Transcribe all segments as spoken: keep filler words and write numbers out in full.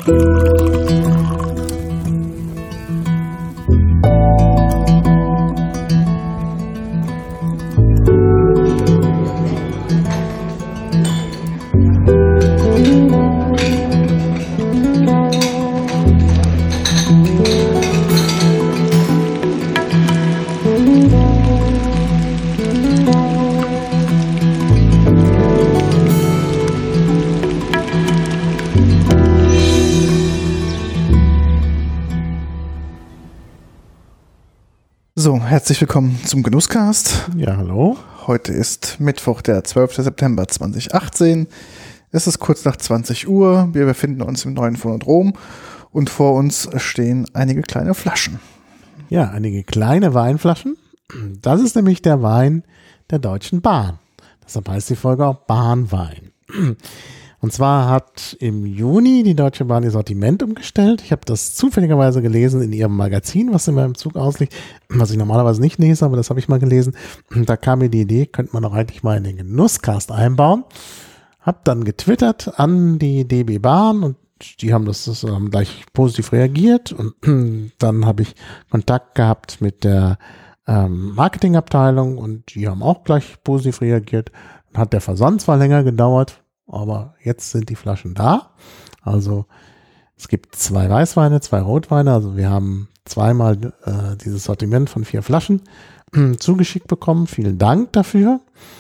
So, herzlich willkommen zum Genusscast. Ja, hallo. Heute ist Mittwoch, der zwölfter September zweitausendachtzehn. Es ist kurz nach zwanzig Uhr. Wir befinden uns im neuen Phonodrom und vor uns stehen einige kleine Flaschen. Ja, einige kleine Weinflaschen. Das ist nämlich der Wein der Deutschen Bahn. Deshalb heißt die Folge auch Bahnwein. Und zwar hat im Juni die Deutsche Bahn ihr Sortiment umgestellt. Ich habe das zufälligerweise gelesen in ihrem Magazin, was in meinem Zug ausliegt, was ich normalerweise nicht lese, aber das habe ich mal gelesen. Und da kam mir die Idee, könnte man doch eigentlich mal in den Genusscast einbauen. Hab dann getwittert an die D B Bahn und die haben das, das haben gleich positiv reagiert. Und dann habe ich Kontakt gehabt mit der ähm, Marketingabteilung und die haben auch gleich positiv reagiert. Dann hat der Versand zwar länger gedauert, aber jetzt sind die Flaschen da. Also es gibt zwei Weißweine, zwei Rotweine. Also wir haben zweimal äh, dieses Sortiment von vier Flaschen äh, zugeschickt bekommen. Vielen Dank dafür.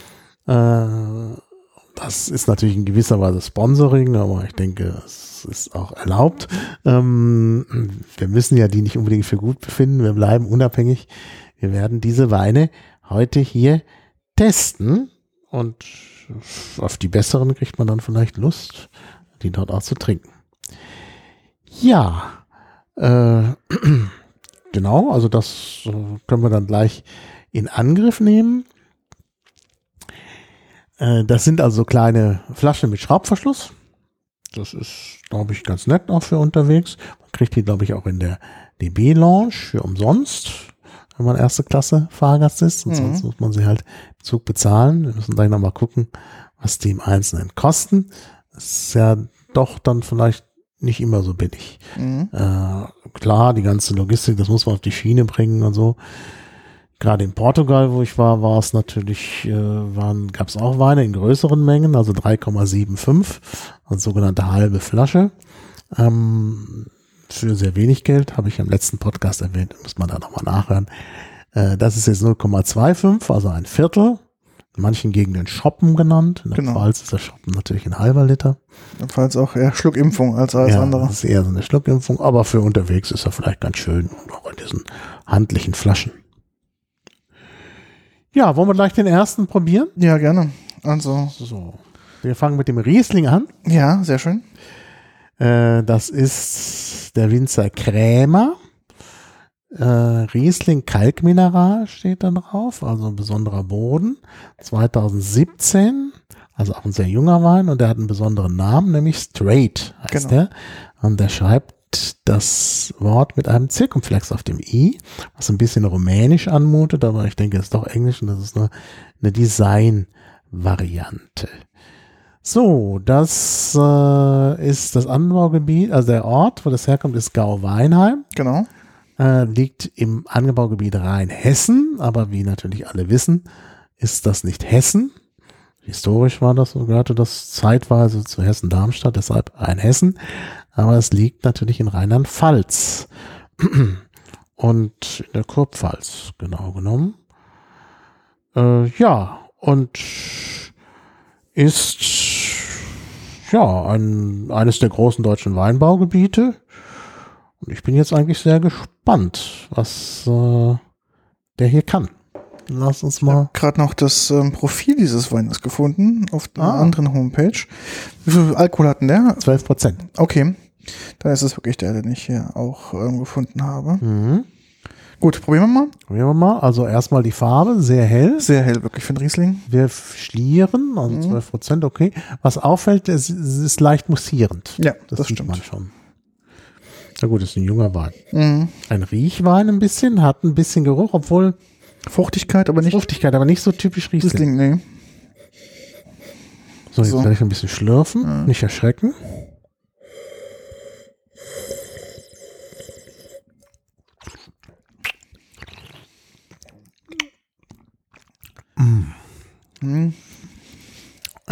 Äh, das ist natürlich in gewisser Weise Sponsoring, aber ich denke, es ist auch erlaubt. Ähm, wir müssen ja die nicht unbedingt für gut befinden. Wir bleiben unabhängig. Wir werden diese Weine heute hier testen und auf die besseren kriegt man dann vielleicht Lust, die dort auch zu trinken. Ja, äh, genau, also das äh, können wir dann gleich in Angriff nehmen. Äh, das sind also kleine Flaschen mit Schraubverschluss. Das ist, glaube ich, ganz nett auch für unterwegs. Man kriegt die, glaube ich, auch in der D B-Lounge für umsonst, wenn man erste Klasse Fahrgast ist. Und sonst mhm. muss man sie halt im Zug bezahlen. Wir müssen gleich nochmal gucken, was die im Einzelnen kosten. Das ist ja doch dann vielleicht nicht immer so billig. Mhm. Äh, klar, die ganze Logistik, das muss man auf die Schiene bringen und so. Gerade in Portugal, wo ich war, war es natürlich, äh, waren, gab es auch Weine in größeren Mengen, also drei Komma fünfundsiebzig, also sogenannte halbe Flasche. Ähm, für sehr wenig Geld, habe ich im letzten Podcast erwähnt, muss man da nochmal nachhören. Äh, das ist jetzt null Komma fünfundzwanzig, also ein Viertel. In manchen Gegenden Schoppen genannt. In der genau. Pfalz ist der Schoppen natürlich ein halber Liter. In der Pfalz auch eher Schluckimpfung als alles ja, andere. Das ist eher so eine Schluckimpfung, aber für unterwegs ist er vielleicht ganz schön. Und auch in diesen handlichen Flaschen. Ja, wollen wir gleich den ersten probieren? Ja, gerne. Also. So. Wir fangen mit dem Riesling an. Ja, sehr schön. Äh, das ist der Winzer Krämer. Äh, Riesling Kalkmineral steht da drauf, also ein besonderer Boden. zweitausendsiebzehn, also auch ein sehr junger Wein und der hat einen besonderen Namen, nämlich Straight heißt genau. der. Und der schreibt das Wort mit einem Zirkumflex auf dem I, was ein bisschen rumänisch anmutet, aber ich denke, es ist doch Englisch und das ist nur eine Design-Variante. So, das äh, ist das Anbaugebiet, also der Ort, wo das herkommt, ist Gau-Weinheim. Genau. Äh, liegt im Anbaugebiet Rheinhessen, aber wie natürlich alle wissen, ist das nicht Hessen. Historisch war das, gehörte das zeitweise zu Hessen-Darmstadt, deshalb Rheinhessen, aber es liegt natürlich in Rheinland-Pfalz und in der Kurpfalz, genau genommen. Äh, ja, und ist ja ein, eines der großen deutschen Weinbaugebiete. Und ich bin jetzt eigentlich sehr gespannt, was äh, der hier kann. Lass uns mal. Ich habe gerade noch das ähm, Profil dieses Weines gefunden auf einer ah. anderen Homepage. Wie viel Alkohol hat denn der? zwölf Prozent. Okay, dann ist es wirklich der, den ich hier auch ähm, gefunden habe. Mhm. Gut, probieren wir mal. Probieren wir mal. Also erstmal die Farbe, sehr hell. Sehr hell, wirklich für den Riesling. Wir schlieren, also mhm. zwölf Prozent, okay. Was auffällt, es, es ist leicht mussierend. Ja, das, das sieht stimmt. man schon. Na gut, ist ein junger Wein. Mhm. Ein Riechwein ein bisschen, hat ein bisschen Geruch, obwohl Fruchtigkeit, aber nicht Fruchtigkeit, aber nicht so typisch Riesling. Riesling, nee. So, jetzt So. werde ich ein bisschen schlürfen, Ja. nicht erschrecken.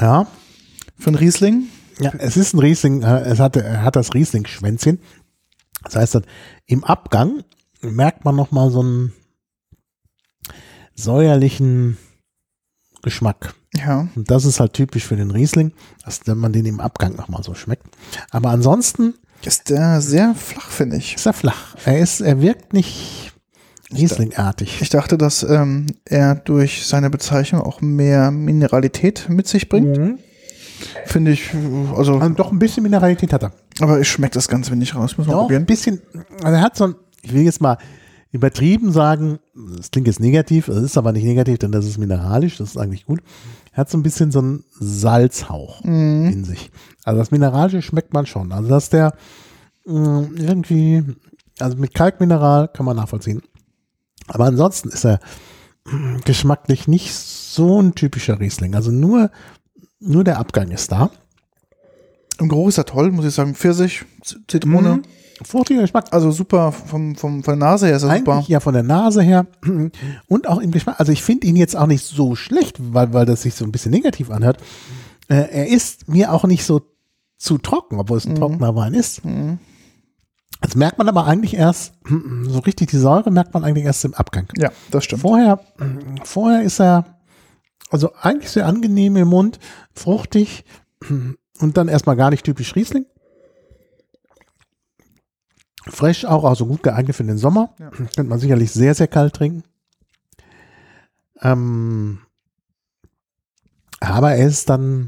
Ja. Für einen Riesling? Ja, es ist ein Riesling, äh, es hat, er hat das Riesling-Schwänzchen. Das heißt, dann im Abgang merkt man nochmal so einen säuerlichen Geschmack. Ja. Und das ist halt typisch für den Riesling, dass man den im Abgang nochmal so schmeckt. Aber ansonsten Ist der sehr flach, finde ich. ist er flach. Er ist, er wirkt nicht Rieslingartig. Ich dachte, dass ähm, er durch seine Bezeichnung auch mehr Mineralität mit sich bringt. Mhm. Finde ich, also, Also doch ein bisschen Mineralität hat er. aber ich schmecke das ganz wenig raus. Muss man Doch, ein probieren. bisschen, also er hat so ein, ich will jetzt mal übertrieben sagen, das klingt jetzt negativ, es ist aber nicht negativ, denn das ist mineralisch, das ist eigentlich gut. Er hat so ein bisschen so einen Salzhauch Mhm. in sich. Also das Mineralische schmeckt man schon. Also dass der mh, irgendwie, also mit Kalkmineral kann man nachvollziehen. Aber ansonsten ist er mh, geschmacklich nicht so ein typischer Riesling. Also nur, nur der Abgang ist da. Im Geruch ist er toll, muss ich sagen. Pfirsich, Z- Zitrone. Mhm. Fruchtiger Geschmack. Also super, vom, vom, von der Nase her ist er super. Eigentlich ja von der Nase her und auch im Geschmack. Also ich finde ihn jetzt auch nicht so schlecht, weil, weil das sich so ein bisschen negativ anhört. Äh, er ist mir auch nicht so zu trocken, obwohl es ein Mhm. trockener Wein ist. Mhm. Das merkt man aber eigentlich erst, so richtig die Säure merkt man eigentlich erst im Abgang. Ja, das stimmt. Vorher, vorher ist er also eigentlich sehr angenehm im Mund, fruchtig und dann erstmal gar nicht typisch Riesling. Frisch auch, also gut geeignet für den Sommer. Ja. Könnte man sicherlich sehr, sehr kalt trinken. Ähm, aber er ist dann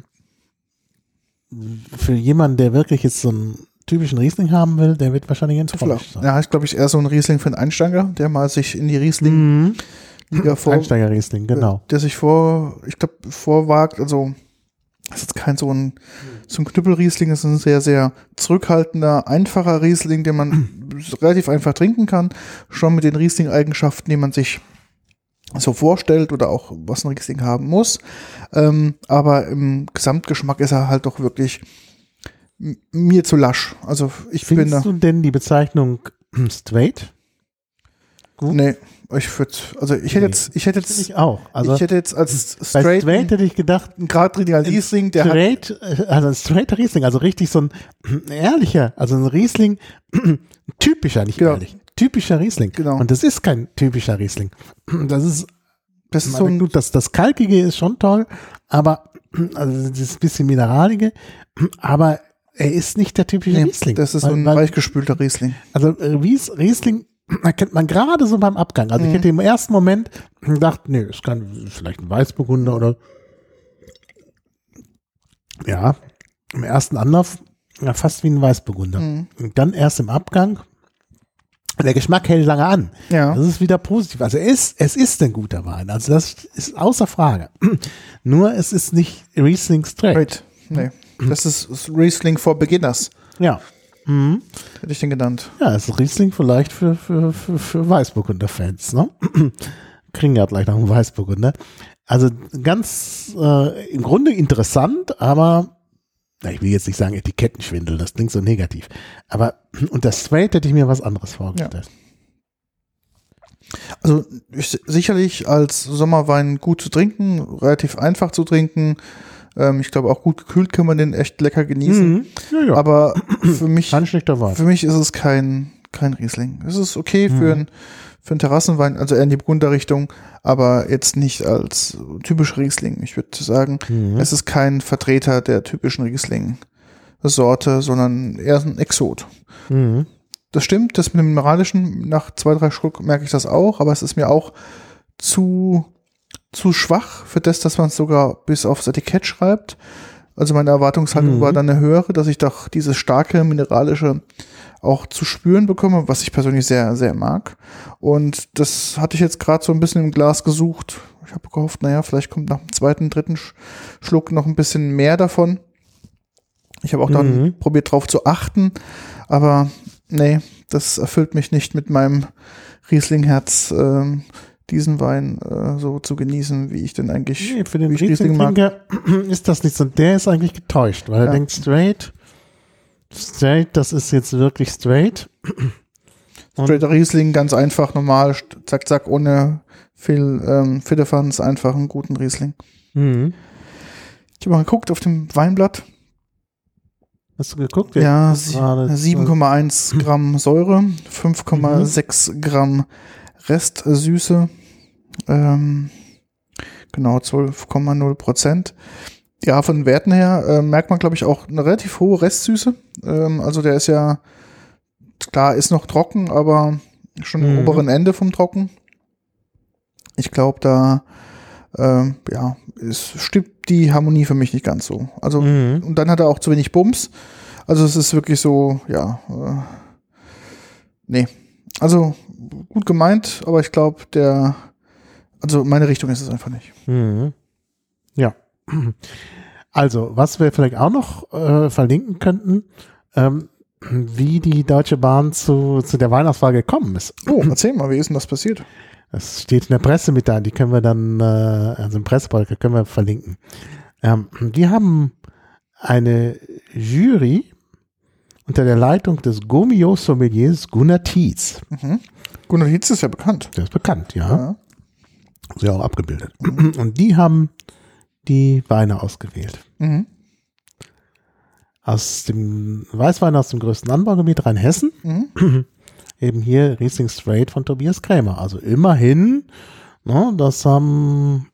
für jemanden, der wirklich jetzt so einen typischen Riesling haben will, der wird wahrscheinlich ein Zu flach. Flach sein. Ja, ist, glaube ich, eher so ein Riesling für einen Einsteiger, der mal sich in die Riesling-Liga Mhm. vor, Einsteiger-Riesling, genau. der sich vor, ich glaube, vorwagt, also das ist jetzt kein so ein, so ein Knüppelriesling, das ist ein sehr, sehr zurückhaltender, einfacher Riesling, den man relativ einfach trinken kann, schon mit den Riesling-Eigenschaften, die man sich so vorstellt oder auch was ein Riesling haben muss, ähm, aber im Gesamtgeschmack ist er halt doch wirklich m- mir zu lasch, also ich bin da, Findest du denn die Bezeichnung straight? Gut? nee, ich würde, also ich hätte Nee. jetzt, ich hätte Finde jetzt, ich auch. Also ich hätte jetzt als bei straight, straight hätte ich gedacht, einen geradliniger Riesling, der hat, straight, äh, also ein straighter Riesling, also richtig so ein ehrlicher, also ein Riesling, typischer, nicht Genau. ehrlich, typischer Riesling. Genau. Und das ist kein typischer Riesling. Das ist, das ist so so ein, gut, das, das Kalkige ist schon toll, aber also das bisschen Mineraliger, aber er ist nicht der typische nee, Riesling. das ist so Weil- ein weil- weichgespülter Riesling. Also äh, Ries, Riesling erkennt man gerade so beim Abgang. Also Mhm. ich hätte im ersten Moment gedacht, nee, es kann vielleicht ein Weißburgunder oder ja, im ersten Anlauf ja, fast wie ein Weißburgunder. Mhm. Und dann erst im Abgang, der Geschmack hält lange an. Ja. Das ist wieder positiv. Also er ist, es ist ein guter Wein. Also das ist außer Frage. Nur es ist nicht Riesling straight. Right. Nee. Das ist Riesling for Beginners, Ja. Mhm. hätte ich den genannt. Ja, es ist Riesling vielleicht für, für, für, für Weißburgunder-Fans, ne? Kriegen ja gleich noch einen Weißburgunder. Also ganz äh, im Grunde interessant, aber na, ich will jetzt nicht sagen Etikettenschwindel, das klingt so negativ. Aber unter Straight hätte ich mir was anderes vorgestellt. Also ich, sicherlich als Sommerwein gut zu trinken, relativ einfach zu trinken. Ähm, ich glaube auch gut gekühlt kann man den echt lecker genießen. Mhm. Ja, ja. Aber für mich, Kein schlechter Wein. für mich ist es kein, kein Riesling. Es ist okay für, Mhm. ein, für einen Terrassenwein, also eher in die Burgunderrichtung, aber jetzt nicht als typisch Riesling. Ich würde sagen, Mhm. es ist kein Vertreter der typischen Riesling-Sorte, sondern eher ein Exot. Mhm. Das stimmt, das mit dem Mineralischen, nach zwei, drei Schluck merke ich das auch, aber es ist mir auch zu, zu schwach für das, dass man es sogar bis aufs Etikett schreibt. Also meine Erwartungshaltung Mhm. war dann eine höhere, dass ich doch dieses starke Mineralische auch zu spüren bekomme, was ich persönlich sehr, sehr mag. Und das hatte ich jetzt gerade so ein bisschen im Glas gesucht. Ich habe gehofft, naja, vielleicht kommt nach dem zweiten, dritten Sch- Schluck noch ein bisschen mehr davon. Ich habe auch dann Mhm. probiert drauf zu achten, aber nee, das erfüllt mich nicht mit meinem Riesling-Herz, ähm, diesen Wein äh, so zu genießen, wie ich denn eigentlich Nee, für den wie ich Riesling mag. Riesling-Trinker ist das nicht so. Der ist eigentlich getäuscht, weil er Ja. denkt, straight, straight, das ist jetzt wirklich straight. Und- Straighter Riesling, ganz einfach, normal, st- zack, zack, ohne viel ähm, Fittefanz, einfach einen guten Riesling. Mhm. Ich habe mal geguckt auf dem Weinblatt. Hast du geguckt? Ja, sieben Komma eins Gramm Säure, fünf Komma sechs mhm. Gramm Restsüße, ähm, genau, zwölf Komma null Prozent. Ja, von den Werten her äh, merkt man, glaube ich, auch eine relativ hohe Restsüße. Ähm, also der ist ja, klar, ist noch trocken, aber schon am mhm. oberen Ende vom Trocken. Ich glaube, da ähm, ja, es stimmt die Harmonie für mich nicht ganz so. Also, mhm. und dann hat er auch zu wenig Bums. Also es ist wirklich so, ja, äh, nee. Also gut gemeint, aber ich glaube, der, also meine Richtung ist es einfach nicht. Mhm. Ja. Also, was wir vielleicht auch noch äh, verlinken könnten, ähm, wie die Deutsche Bahn zu, zu der Weihnachtsauswahl gekommen ist. Oh, erzähl mal, wie ist denn das passiert? Das steht in der Pressemitteilung, die können wir dann, äh, also im Pressebeutel können wir verlinken. Ähm, die haben eine Jury unter der Leitung des Gourmillot-Sommeliers Gunnar Tietz. Mhm. Gunnar Tietz ist ja bekannt. Der ist bekannt, ja. ja. Sie auch abgebildet. Mhm. Und die haben die Weine ausgewählt. Mhm. Aus dem Weißwein aus dem größten Anbaugebiet Rheinhessen. Mhm. Eben hier Riesling Straight von Tobias Krämer. Also immerhin, ne, das haben,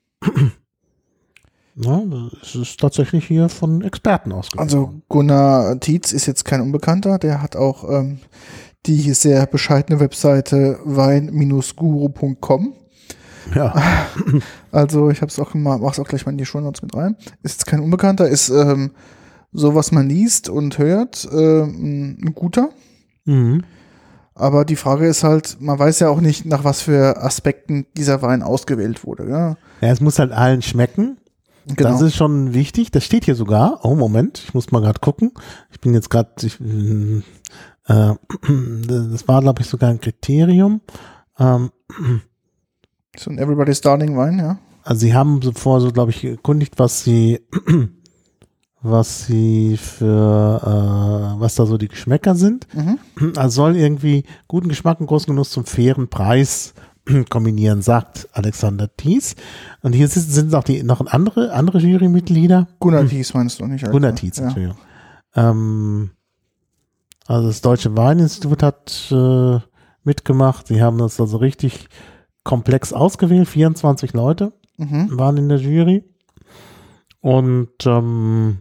ne, das ist tatsächlich hier von Experten ausgewählt. Also Gunnar Tietz ist jetzt kein Unbekannter. Der hat auch ähm, die sehr bescheidene Webseite wein Bindestrich guru Punkt com. Ja. Also ich habe es auch gemacht, mach's auch gleich mal in die Shownotes mit rein. Ist jetzt kein Unbekannter, ist ähm, so, was man liest und hört, äh, ein guter. Mhm. Aber die Frage ist halt, man weiß ja auch nicht, nach was für Aspekten dieser Wein ausgewählt wurde. Ja, ja, es muss halt allen schmecken. Genau. Das ist schon wichtig. Das steht hier sogar. Oh, Moment, ich muss mal gerade gucken. Ich bin jetzt gerade, äh, das war, glaube ich, sogar ein Kriterium. Ähm, so ein Everybody's Darling Wein, ja. Also sie haben zuvor so, glaube ich, erkundigt, was sie was sie für, äh, was da so die Geschmäcker sind. Mhm. Also soll irgendwie guten Geschmack und großen Genuss zum fairen Preis kombinieren, sagt Alexander Tietz. Und hier sind, sind auch die, noch andere, andere Jurymitglieder. Gunnar Tietz meinst du nicht? Alter. Gunnar Tietz, ja. Entschuldigung. Ähm, also das Deutsche Weininstitut hat äh, mitgemacht. Sie haben das also richtig komplex ausgewählt. vierundzwanzig Leute mhm. waren in der Jury. Und ähm,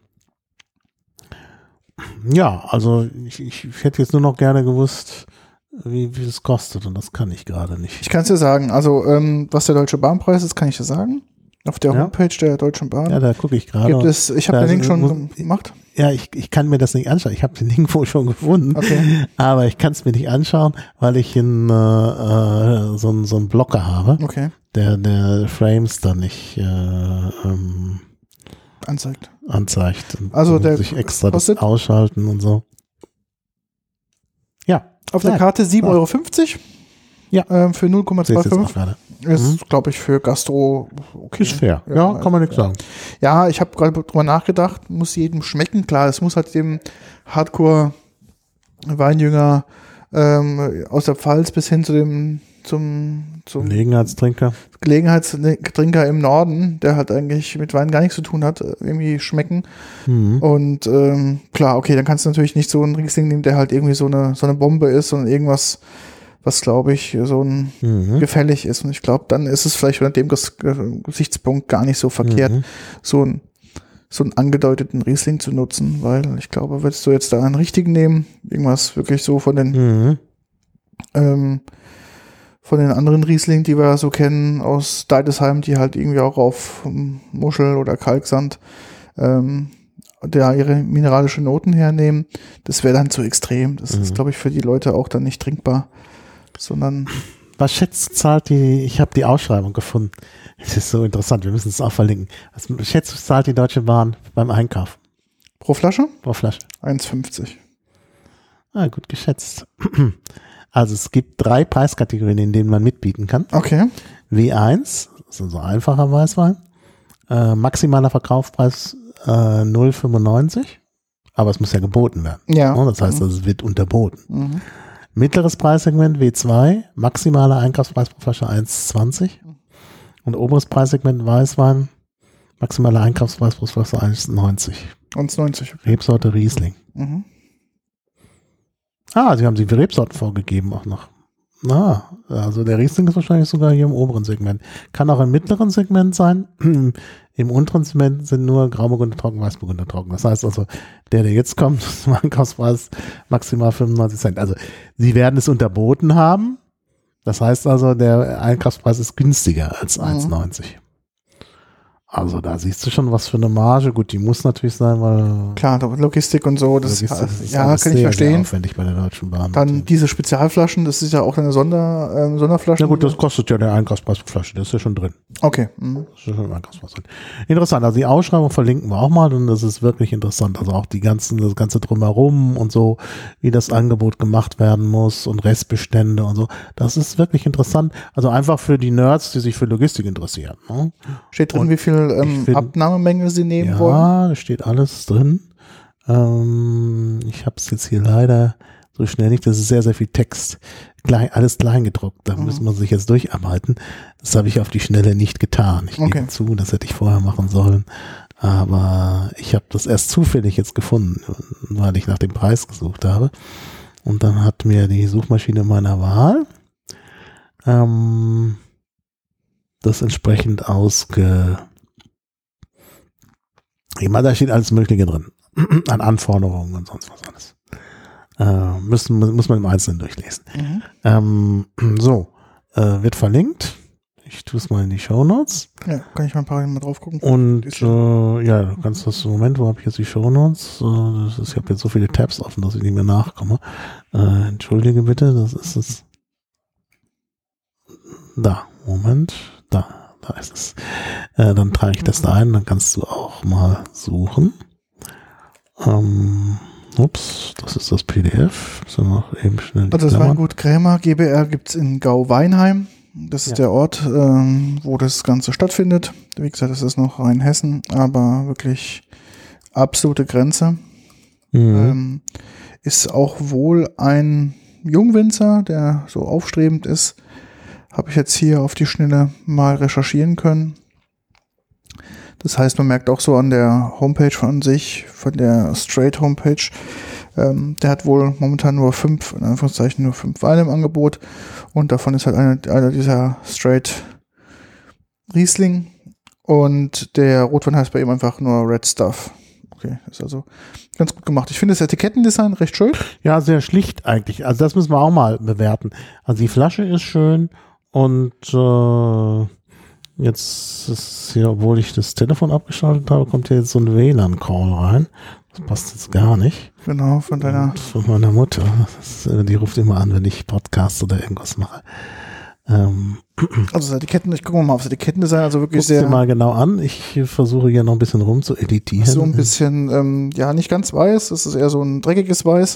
ja, also ich, ich hätte jetzt nur noch gerne gewusst, wie, wie es kostet, und das kann ich gerade nicht. Ich kann es dir sagen, also ähm, was der Deutsche Bahnpreis ist, kann ich dir sagen. Auf der ja. Homepage der Deutschen Bahn. Ja, da gucke ich gerade. Gibt es, ich habe den Link schon muss, gemacht. Ja, ich, ich kann mir das nicht anschauen. Ich habe den Link wohl schon gefunden, okay. aber ich kann es mir nicht anschauen, weil ich in, äh, äh, so, einen, so einen Blocker habe, okay. der, der Frames dann nicht äh, ähm, anzeigt. anzeigt. Und also der sich extra das ausschalten und so. Ja. Auf der Karte sieben Euro fünfzig. Ja. Ähm, für null Komma fünfundzwanzig. Ist, mhm. glaube ich, für Gastro okay. Ist fair. Ja, ja, kann man nichts ja. sagen. Ja, ich habe gerade drüber nachgedacht, muss jedem schmecken. Klar, es muss halt dem Hardcore-Weinjünger ähm, aus der Pfalz bis hin zu dem zum, zum Gelegenheitstrinker. Gelegenheitstrinker im Norden, der halt eigentlich mit Wein gar nichts zu tun hat, irgendwie schmecken. Mhm. Und ähm, klar, okay, dann kannst du natürlich nicht so einen Riesling nehmen, der halt irgendwie so eine, so eine Bombe ist, sondern irgendwas, was, glaube ich, so ein mhm. gefällig ist. Und ich glaube, dann ist es vielleicht unter dem Gesichtspunkt gar nicht so verkehrt, mhm. so ein so einen angedeuteten Riesling zu nutzen, weil ich glaube, würdest du jetzt da einen richtigen nehmen, irgendwas wirklich so von den mhm. ähm, von den anderen Riesling, die wir so kennen aus Deidesheim, die halt irgendwie auch auf Muschel oder Kalksand ähm, da ihre mineralische Noten hernehmen, das wäre dann zu extrem. Das mhm. ist, glaube ich, für die Leute auch dann nicht trinkbar, sondern was schätzt, zahlt die, ich habe die Ausschreibung gefunden. Das ist so interessant, wir müssen es auch verlinken. Was schätzt, zahlt die Deutsche Bahn beim Einkauf? Pro Flasche? Pro Flasche. eins fünfzig. Ah, gut geschätzt. Also es gibt drei Preiskategorien, in denen man mitbieten kann. Okay. W eins, das ist so ein einfacher Weißwein. Äh, maximaler Verkaufspreis äh, null Komma fünfundneunzig. Aber es muss ja geboten werden. Ja. Das heißt, es wird unterboten. Mhm. Mittleres Preissegment W zwei, maximaler Einkaufspreis pro Flasche eins Komma zwanzig. Und oberes Preissegment Weißwein, Maximaler Einkaufspreis pro Flasche eins neunzig. eins neunzig. Rebsorte Riesling. Mhm. Ah, sie haben die Rebsorten vorgegeben auch noch. Na, also der Riesling ist wahrscheinlich sogar hier im oberen Segment. Kann auch im mittleren Segment sein. Im unteren Segment sind nur Grauburgunder trocken, Weißburgunder trocken. Das heißt also, der, der jetzt kommt, ist im Einkaufspreis maximal fünfundneunzig Cent. Also sie werden es unterboten haben. Das heißt also, der Einkaufspreis ist günstiger als Mhm. eins neunzig. Also da siehst du schon, was für eine Marge. Gut, die muss natürlich sein, weil Klar, da Logistik und so, das Logistik ist ja, alles kann ich sehr, verstehen. Sehr aufwendig bei der Deutschen Bahn. Dann diese Spezialflaschen, das ist ja auch eine Sonder, ähm, Sonderflasche. Ja gut, das kostet ja der Einkaufspreis pro Flasche, das ist ja schon drin. Okay. Mhm. Das ist ja schon im Einkaufspreis drin. Interessant, also die Ausschreibung verlinken wir auch mal und das ist wirklich interessant. Also auch die ganzen, das ganze Drumherum und so, wie das Angebot gemacht werden muss und Restbestände und so. Das ist wirklich interessant. Also einfach für die Nerds, die sich für Logistik interessieren. Ne? Steht drin, Und wie viel ähm, find- Abnahmemenge sie nehmen Ja, wollen? da steht alles drin. Ähm, ich habe es jetzt hier leider so schnell nicht. Das ist sehr, sehr viel Text. Klein, alles klein gedruckt. Da Mhm. müssen wir sich jetzt durcharbeiten. Das habe ich auf die Schnelle nicht getan. Ich Okay. gebe zu, das hätte ich vorher machen sollen. Aber ich habe das erst zufällig jetzt gefunden, weil ich nach dem Preis gesucht habe. Und dann hat mir die Suchmaschine meiner Wahl ähm, das entsprechend ausge... Immer, da steht alles Mögliche drin. An Anforderungen und sonst was alles. Äh, müssen, muss man im Einzelnen durchlesen. Mhm. Ähm, so, äh, wird verlinkt. Ich tue es mal in die Shownotes. Ja, kann ich mal ein paar Mal drauf gucken. Und Ist äh, ja, du kannst das im Moment, wo habe ich jetzt die Shownotes? Äh, das ist, ich habe jetzt so viele Tabs offen, dass ich nicht mehr nachkomme. Äh, entschuldige bitte, das ist es. Da, Moment, da. Da ist es. Äh, dann trage ich das da ein, dann kannst du auch mal suchen. Ähm, ups, das ist das P D F. So noch eben schnell die Also das Klammern. Weingut Krämer GbR gibt es in Gau-Weinheim. Das ist Ja. der Ort, ähm, wo das Ganze stattfindet. Wie gesagt, das ist noch Rheinhessen, aber wirklich absolute Grenze. Mhm. Ähm, ist auch wohl ein Jungwinzer, der so aufstrebend ist. Habe ich jetzt hier auf die Schnelle mal recherchieren können. Das heißt, man merkt auch so an der Homepage von sich, von der Straight Homepage, ähm, der hat wohl momentan nur fünf, in Anführungszeichen nur fünf Weine im Angebot und davon ist halt einer, einer dieser Straight Riesling und der Rotwein heißt bei ihm einfach nur Red Stuff. Okay, ist also ganz gut gemacht. Ich finde das Etikettendesign recht schön. Ja, sehr schlicht eigentlich. Also das müssen wir auch mal bewerten. Also die Flasche ist schön und äh, jetzt ist hier, obwohl ich das Telefon abgeschaltet habe, kommt hier jetzt so ein W L A N-Call rein. Das passt jetzt gar nicht. Genau, von deiner. Und von meiner Mutter. Das ist, die ruft immer an, wenn ich Podcast oder irgendwas mache. Ähm, Also das Etiketten, ich gucke mal auf das Etikettendesign, also wirklich Guck's dir sehr mal genau an. Ich versuche hier noch ein bisschen rum zu editieren. so ein bisschen, ähm, ja, nicht ganz weiß, es ist eher so ein dreckiges Weiß.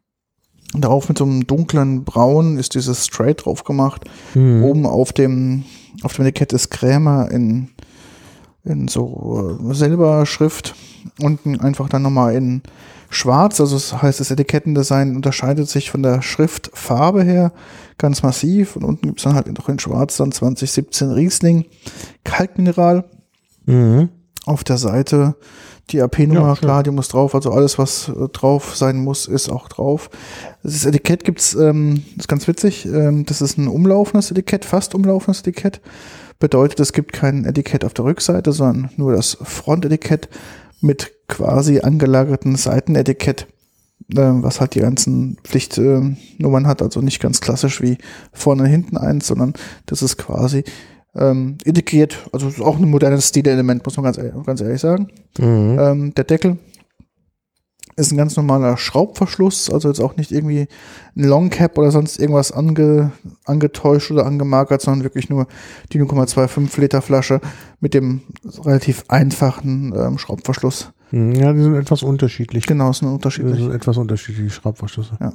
Und darauf mit so einem dunklen Braun ist dieses Straight drauf gemacht. Hm. Oben auf dem, auf dem Etikett ist Krämer in, in so äh, Silberschrift. Unten einfach dann nochmal in schwarz. Also das heißt, das Etikettendesign unterscheidet sich von der Schriftfarbe her ganz massiv. Und unten gibt es dann halt noch in schwarz dann zwanzig siebzehn Riesling Kalkmineral. Mhm. Auf der Seite die A P-Nummer, Ja, schön. klar, die muss drauf. Also alles, was äh, drauf sein muss, ist auch drauf. Das Etikett gibt's, ähm, das ist ganz witzig, ähm, das ist ein umlaufendes Etikett, fast umlaufendes Etikett. Bedeutet, es gibt kein Etikett auf der Rückseite, sondern nur das Frontetikett mit quasi angelagerten Seitenetikett, äh, was halt die ganzen Pflichtnummern hat. Also nicht ganz klassisch wie vorne und hinten eins, sondern das ist quasi ähm, integriert. Also ist auch ein modernes Stilelement, muss man ganz, ehrlich- ganz ehrlich sagen. Mhm. Ähm, der Deckel ist ein ganz normaler Schraubverschluss, also jetzt auch nicht irgendwie ein Longcap oder sonst irgendwas ange, angetäuscht oder angemarkert, sondern wirklich nur die null Komma fünfundzwanzig Liter Flasche mit dem relativ einfachen ähm, Schraubverschluss. Mhm. Ja, die sind etwas unterschiedlich. Genau, ist ein Das unterschiedlich. sind etwas unterschiedliche Schraubverschlüsse. Ja.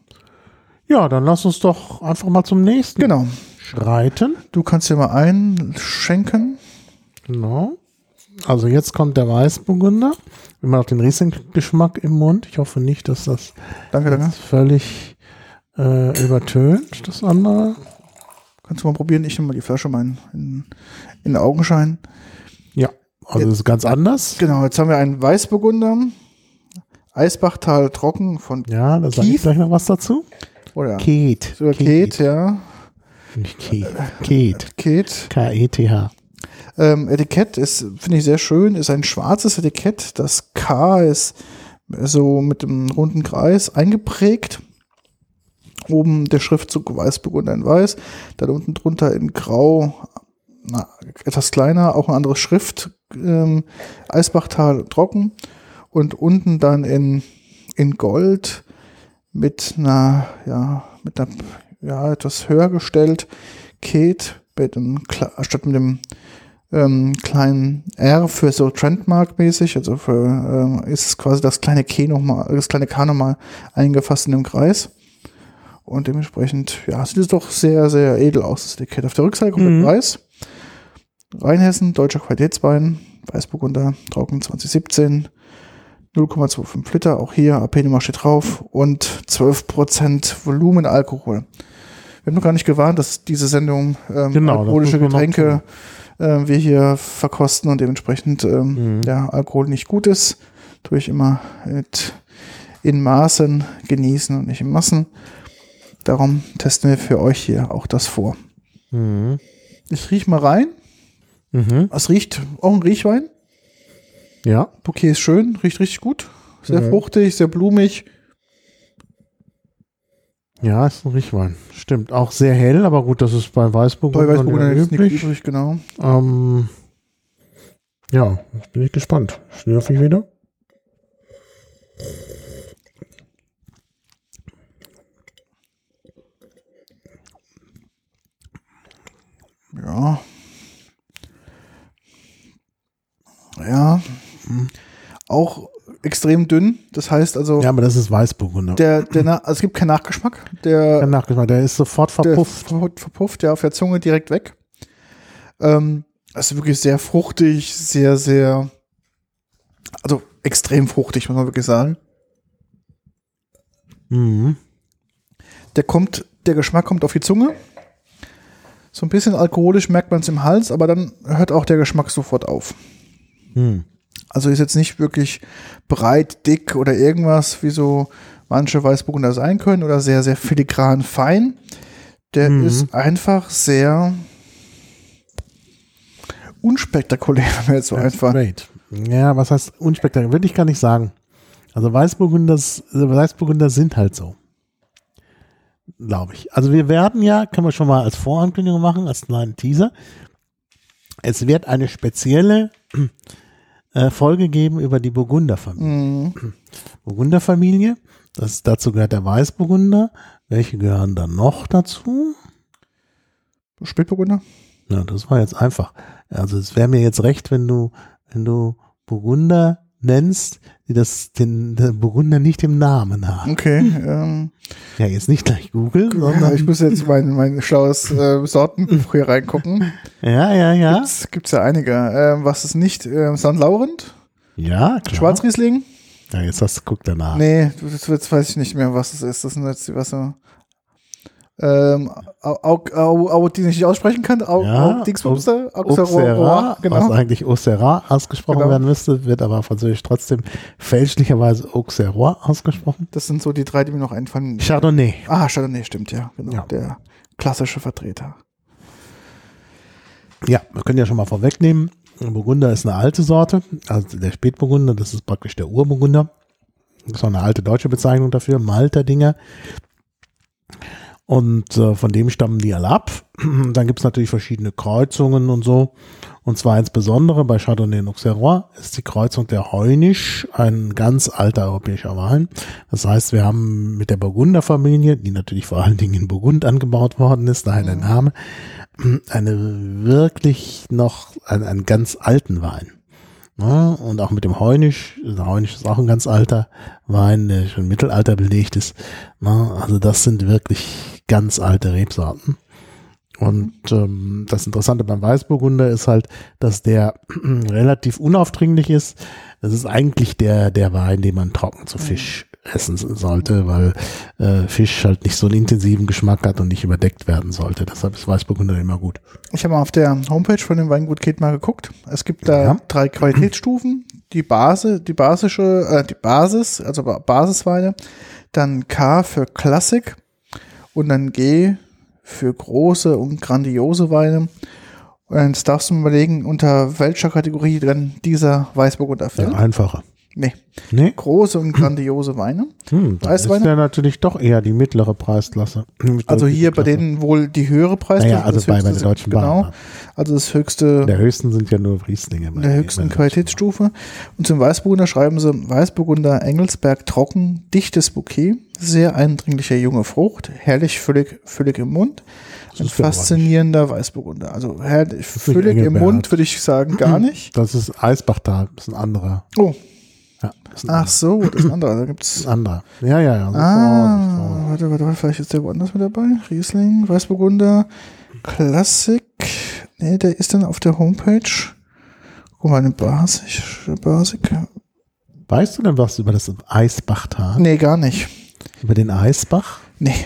Ja, dann lass uns doch einfach mal zum nächsten Genau. schreiten. Du kannst dir mal einschenken. Genau. Also jetzt kommt der Weißburgunder. Immer noch den Riesling-Geschmack im Mund. Ich hoffe nicht, dass das Danke, danke. jetzt völlig äh, übertönt, das andere. Kannst du mal probieren. Ich nehme mal die Flasche mal in, in, in Augenschein. Ja. Also das ist ganz anders. Genau, jetzt haben wir einen Weißburgunder, Eisbachtal trocken von Ja, da sage ich gleich noch was dazu. Oder Keet. sogar Keet, ja. Nicht Keet. Keet. Keet. K E T H. Ähm, Etikett ist, finde ich sehr schön, ist ein schwarzes Etikett. Das K ist so mit einem runden Kreis eingeprägt. Oben der Schriftzug Weißburgunder in weiß. Dann unten drunter in grau, na, etwas kleiner, auch eine andere Schrift. Ähm, Eisbachtal trocken. Und unten dann in, in Gold mit einer, ja, mit einer, ja, etwas höher gestellt. Keet mit dem, statt mit dem ähm, kleinen R für so Trendmark-mäßig, also für, ähm, ist quasi das kleine K nochmal, das kleine K nochmal eingefasst in dem Kreis. Und dementsprechend, ja, sieht es doch sehr, sehr edel aus, das Etikett. Auf der Rückseite komplett mhm. weiß. Rheinhessen, deutscher Qualitätswein, Weißburgunder, trocken zwanzig siebzehn, null Komma fünfundzwanzig Liter, auch hier, A P-Nummer steht drauf und zwölf Prozent Volumenalkohol. Wir haben noch gar nicht gewarnt, dass diese Sendung ähm, genau, alkoholische Getränke äh, wir hier verkosten und dementsprechend ähm, mhm. ja, Alkohol nicht gut ist. Tue ich immer mit in Maßen genießen und nicht in Massen. Darum testen wir für euch hier auch das vor. Mhm. Ich rieche mal rein. Mhm. Es riecht auch ein Riechwein. Ja. Bouquet ist schön, riecht richtig gut. Sehr mhm. fruchtig, sehr blumig. Ja, ist ein Riechwein. Stimmt. Auch sehr hell, aber gut, das ist bei Weißburgunder, bei Weißburgunder ist nicht übrig. übrig, genau. Ähm, ja, jetzt bin ich gespannt. Schlürfe ich wieder? Ja. Ja. Hm. Auch extrem dünn. Das heißt also. Ja, aber das ist Weißburgunder. Der, der, also es gibt keinen Nachgeschmack. Der, Kein Nachgeschmack, der ist sofort verpufft. Der verpufft, ja, auf der Zunge direkt weg. Ähm, also wirklich sehr fruchtig, sehr, sehr, also extrem fruchtig, muss man wirklich sagen. Mhm. Der kommt, der Geschmack kommt auf die Zunge. So ein bisschen alkoholisch merkt man es im Hals, aber dann hört auch der Geschmack sofort auf. Mhm. Also ist jetzt nicht wirklich breit, dick oder irgendwas, wie so manche Weißburgunder sein können oder sehr, sehr filigran fein. Der mhm. ist einfach sehr unspektakulär, wenn wir jetzt so That's einfach. Great. Ja, was heißt unspektakulär? Will ich gar nicht sagen. Also Weißburgunder, Weißburgunder sind halt so. Glaube ich. Also wir werden ja, können wir schon mal als Vorankündigung machen, als kleinen Teaser. Es wird eine spezielle äh, Folge geben über die Burgunderfamilie. Mhm. Burgunderfamilie, das, dazu gehört der Weißburgunder. Welche gehören dann noch dazu? Spätburgunder? Ja, das war jetzt einfach. Also es wäre mir jetzt recht, wenn du, wenn du Burgunder nennst, die das den, den Burgunder nicht im Namen haben. Okay. Ähm, ja, jetzt nicht gleich googeln, sondern ja, ich muss jetzt mein, mein schlaues äh, Sortenbuch hier reingucken. Ja, ja, ja. Gibt's, gibt's ja einige. Ähm, was ist nicht? Ähm, Sankt Laurent? Ja, klar. Schwarzriesling? Ja, jetzt hast du, guck danach. Nee, das, jetzt weiß ich nicht mehr, was das ist. Das sind jetzt die Wasser. Ähm, auch, auch, auch, die ich nicht aussprechen kann, auch, ja, auch Dingsbumster, Auxerrois, genau. Was eigentlich Auxerrois ausgesprochen genau. werden müsste, wird aber französisch trotzdem fälschlicherweise Auxerrois ausgesprochen. Das sind so die drei, die mir noch einfallen. Chardonnay. Ah, Chardonnay, stimmt, ja, genau, ja. Der klassische Vertreter. Ja, wir können ja schon mal vorwegnehmen, Burgunder ist eine alte Sorte, also der Spätburgunder, das ist praktisch der Urburgunder. Das ist auch eine alte deutsche Bezeichnung dafür, Malter-Dinger. Und äh, von dem stammen die alle ab. Dann gibt es natürlich verschiedene Kreuzungen und so. Und zwar insbesondere bei Chardonnay und Auxerrois ist die Kreuzung der Heunisch ein ganz alter europäischer Wein. Das heißt, wir haben mit der Burgunderfamilie, die natürlich vor allen Dingen in Burgund angebaut worden ist, daher der Name, eine wirklich noch einen, einen ganz alten Wein. Ja, und auch mit dem Heunisch, der Heunisch ist auch ein ganz alter Wein, der schon im Mittelalter belegt ist. Ja, also das sind wirklich ganz alte Rebsorten. Und ähm, das Interessante beim Weißburgunder ist halt, dass der relativ unaufdringlich ist. Das ist eigentlich der, der Wein, den man trocken zu Fisch essen sollte, weil äh, Fisch halt nicht so einen intensiven Geschmack hat und nicht überdeckt werden sollte. Deshalb ist Weißburgunder immer gut. Ich habe mal auf der Homepage von dem Weingut Ketmar geguckt. Es gibt da ja. drei Qualitätsstufen. Die Base, die basische, äh, die Basis, also Basisweine. Dann K für Klassik und dann G für große und grandiose Weine. Und jetzt darfst du mal überlegen, unter welcher Kategorie dann dieser Weißburgunder fällt. Ja, einfacher. Nee. nee. Große und grandiose Weine. Hm, das ist ja natürlich doch eher die mittlere Preisklasse. Also hier bei denen wohl die höhere Preisklasse. Naja, also bei, bei der Deutschen Bahn. Genau. Also das höchste. Der höchsten sind ja nur Rieslinge. In der höchsten Qualitätsstufe. Und zum Weißburgunder schreiben sie Weißburgunder Engelsberg trocken, dichtes Bouquet, sehr eindringlicher junge Frucht, herrlich füllig, füllig im Mund. Ein faszinierender Weißburgunder. Also herrlich, füllig im Mund würde ich sagen gar nicht. Das ist Eisbachtal, das ist ein anderer. Oh. Ja, das ist Ach so, das ist ein anderer. Da gibt's ein anderer. Ja, ja, ja. Ah, warte, warte, warte, vielleicht ist der woanders mit dabei. Riesling, Weißburgunder, Klassik. Nee, der ist dann auf der Homepage. Guck mal, eine Basic. Basic. Weißt du denn was über das Eisbachtal? Nee, gar nicht. Über den Eisbach? Nee.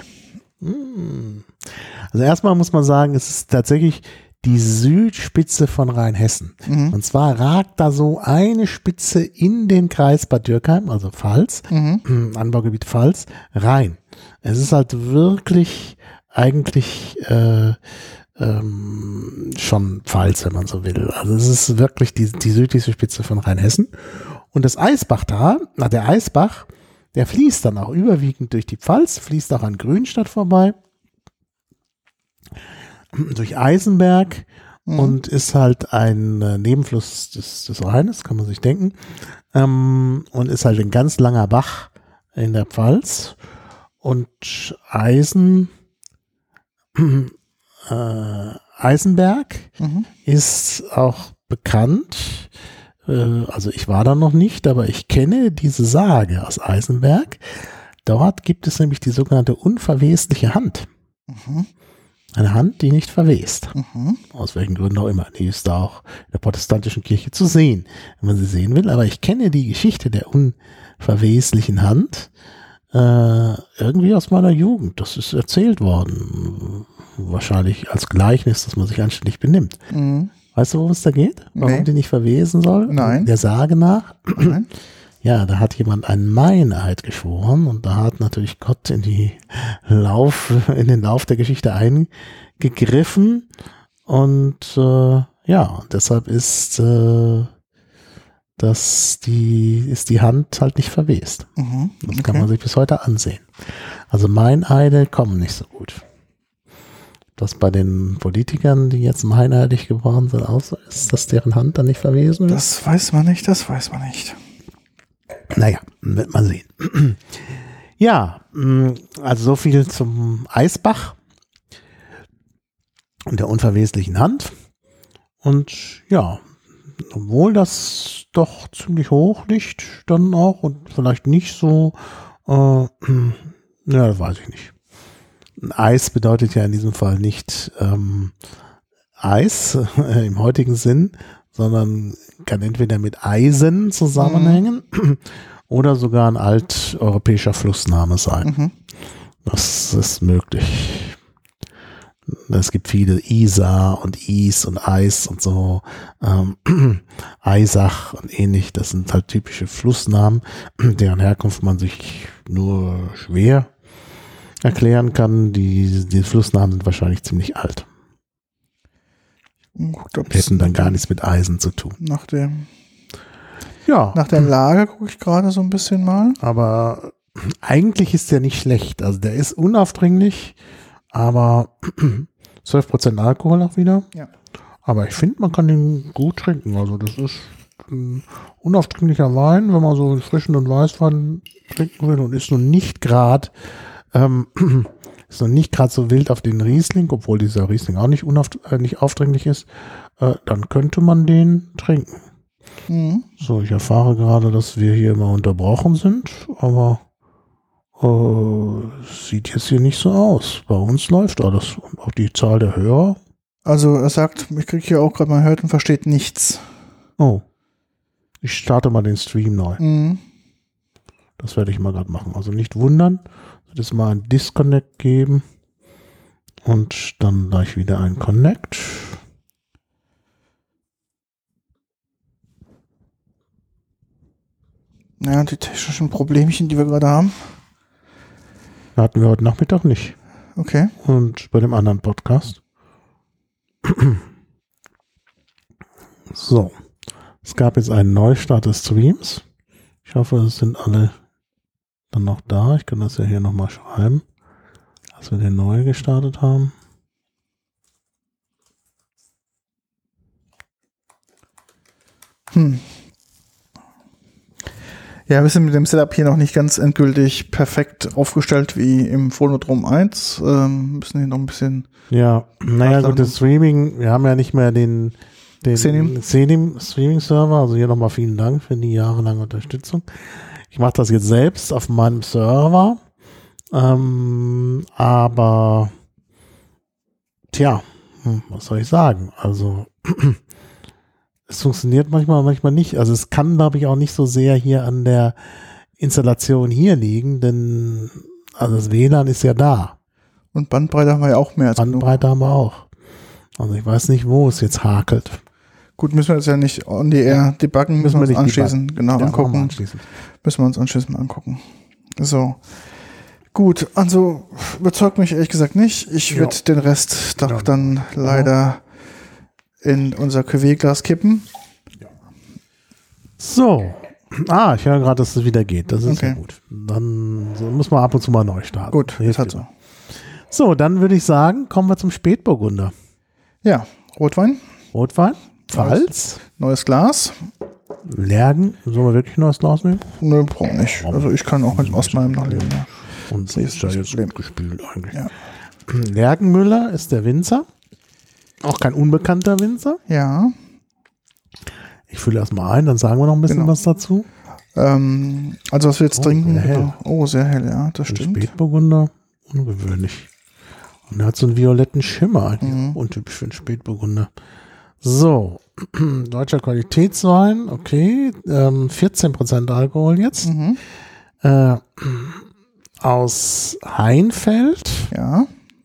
Also erstmal muss man sagen, es ist tatsächlich die Südspitze von Rheinhessen. Mhm. Und zwar ragt da so eine Spitze in den Kreis Bad Dürkheim, also Pfalz, mhm. Anbaugebiet Pfalz, rein. Es ist halt wirklich eigentlich äh, ähm, schon Pfalz, wenn man so will. Also es ist wirklich die, die südlichste Spitze von Rheinhessen. Und das Eisbachtal, na der Eisbach, der fließt dann auch überwiegend durch die Pfalz, fließt auch an Grünstadt vorbei, durch Eisenberg mhm. und ist halt ein äh, Nebenfluss des, des Rheines, kann man sich denken, ähm, und ist halt ein ganz langer Bach in der Pfalz. Und Eisen, äh, Eisenberg mhm. ist auch bekannt, äh, also ich war da noch nicht, aber ich kenne diese Sage aus Eisenberg. Dort gibt es nämlich die sogenannte unverwesliche Hand. Mhm. Eine Hand, die nicht verwest. Mhm. Aus welchen Gründen auch immer. Die ist da auch in der protestantischen Kirche zu sehen, wenn man sie sehen will. Aber ich kenne die Geschichte der unverweslichen Hand äh, irgendwie aus meiner Jugend. Das ist erzählt worden. Wahrscheinlich als Gleichnis, dass man sich anständig benimmt. Mhm. Weißt du, worum es da geht? Warum nee. die nicht verwesen soll? Nein. Der Sage nach? Nein. Ja, da hat jemand einen Meineid geschworen und da hat natürlich Gott in die Lauf, in den Lauf der Geschichte eingegriffen und äh, ja, deshalb ist äh, das die ist die Hand halt nicht verwest. Mhm, okay. Das kann man sich bis heute ansehen. Also Meineide kommen nicht so gut. Das bei den Politikern, die jetzt meineidig geworden sind, auch so ist, dass deren Hand dann nicht verwesen ist? Das weiß man nicht, das weiß man nicht. Naja, wird man sehen. Ja, also so viel zum Eisbach und der unverweslichen Hand. Und ja, obwohl das doch ziemlich hoch liegt, dann auch und vielleicht nicht so, äh, ja, das weiß ich nicht. Eis bedeutet ja in diesem Fall nicht ähm, Eis äh, im heutigen Sinn, sondern kann entweder mit Eisen zusammenhängen mhm. oder sogar ein alteuropäischer Flussname sein. Mhm. Das ist möglich. Es gibt viele Isar und Is und Eis und so, ähm, Eisach und ähnlich. Das sind halt typische Flussnamen, deren Herkunft man sich nur schwer erklären kann. Die, die Flussnamen sind wahrscheinlich ziemlich alt. Guckt, hätten dann gar nichts mit Eisen zu tun. Nach dem ja. Nach der Lage gucke ich gerade so ein bisschen mal. Aber eigentlich ist der nicht schlecht. Also der ist unaufdringlich, aber zwölf Prozent Alkohol auch wieder. Ja. Aber ich finde, man kann den gut trinken. Also das ist ein unaufdringlicher Wein, wenn man so einen frischen und Weißwein trinken will und ist nun nicht gerade ähm, ist noch nicht gerade so wild auf den Riesling, obwohl dieser Riesling auch nicht, unauf, äh, nicht aufdringlich ist, äh, dann könnte man den trinken. Mhm. So, ich erfahre gerade, dass wir hier immer unterbrochen sind, aber äh, sieht jetzt hier nicht so aus. Bei uns läuft alles. Und auch die Zahl der Hörer. Also er sagt, ich kriege hier auch gerade, man hört und versteht nichts. Oh. Ich starte mal den Stream neu. Mhm. Das werde ich mal gerade machen. Also nicht wundern, wird es mal ein Disconnect geben und dann gleich wieder ein Connect. Ja, die technischen Problemchen, die wir gerade haben. Hatten wir heute Nachmittag nicht. Okay. Und bei dem anderen Podcast. So. Es gab jetzt einen Neustart des Streams. Ich hoffe, es sind alle dann noch da. Ich kann das ja hier nochmal schreiben, dass wir den neu gestartet haben. Hm. Ja, wir sind mit dem Setup hier noch nicht ganz endgültig perfekt aufgestellt wie im Phonodrom eins. Ähm, müssen hier noch ein bisschen. Ja, naja, gut, das Streaming, wir haben ja nicht mehr den, den Xenim. Xenim Streaming-Server, also hier nochmal vielen Dank für die jahrelange Unterstützung. Ich mache das jetzt selbst auf meinem Server, ähm, aber tja, hm, was soll ich sagen? Also es funktioniert manchmal, manchmal nicht. Also es kann, glaube ich, auch nicht so sehr hier an der Installation hier liegen, denn also das W L A N ist ja da. Und Bandbreite haben wir ja auch mehr als Bandbreite genug. Haben wir auch. Also ich weiß nicht, wo es jetzt hakelt. Gut, müssen wir jetzt ja nicht on the air debuggen, müssen, müssen wir uns anschließend genau ja, angucken. Anschließend. Müssen wir uns anschließend mal angucken. So. Gut, also überzeugt mich ehrlich gesagt nicht. Ich ja. würde den Rest doch ja. dann leider in unser Cuvée-Glas kippen. Ja. So. Ah, ich höre gerade, dass es wieder geht. Das ist okay. Ja gut. Dann so muss man ab und zu mal neu starten. Gut, das hat so. So, dann würde ich sagen, kommen wir zum Spätburgunder. Ja, Rotwein. Rotwein. Pfalz. Neues, neues Glas. Lärgen. Sollen wir wirklich ein neues Glas nehmen? Nö, braucht nicht. Also ich kann auch mit aus meinem noch leben. Ja. Und das ist ja jetzt gut gespielt eigentlich. Ja. Lärgenmüller ist der Winzer. Auch kein unbekannter Winzer. Ja. Ich fülle erstmal ein, dann sagen wir noch ein bisschen genau. was dazu. Ähm, also was wir jetzt oh, trinken. Sehr hell. Oh, sehr hell, ja, das Ein stimmt. Spätburgunder, ungewöhnlich. Und er hat so einen violetten Schimmer. Mhm. Untypisch für einen Spätburgunder. So, deutscher Qualitätswein, okay. Ähm, vierzehn Prozent Alkohol jetzt. Mhm. Äh, aus Heinfeld. Ja.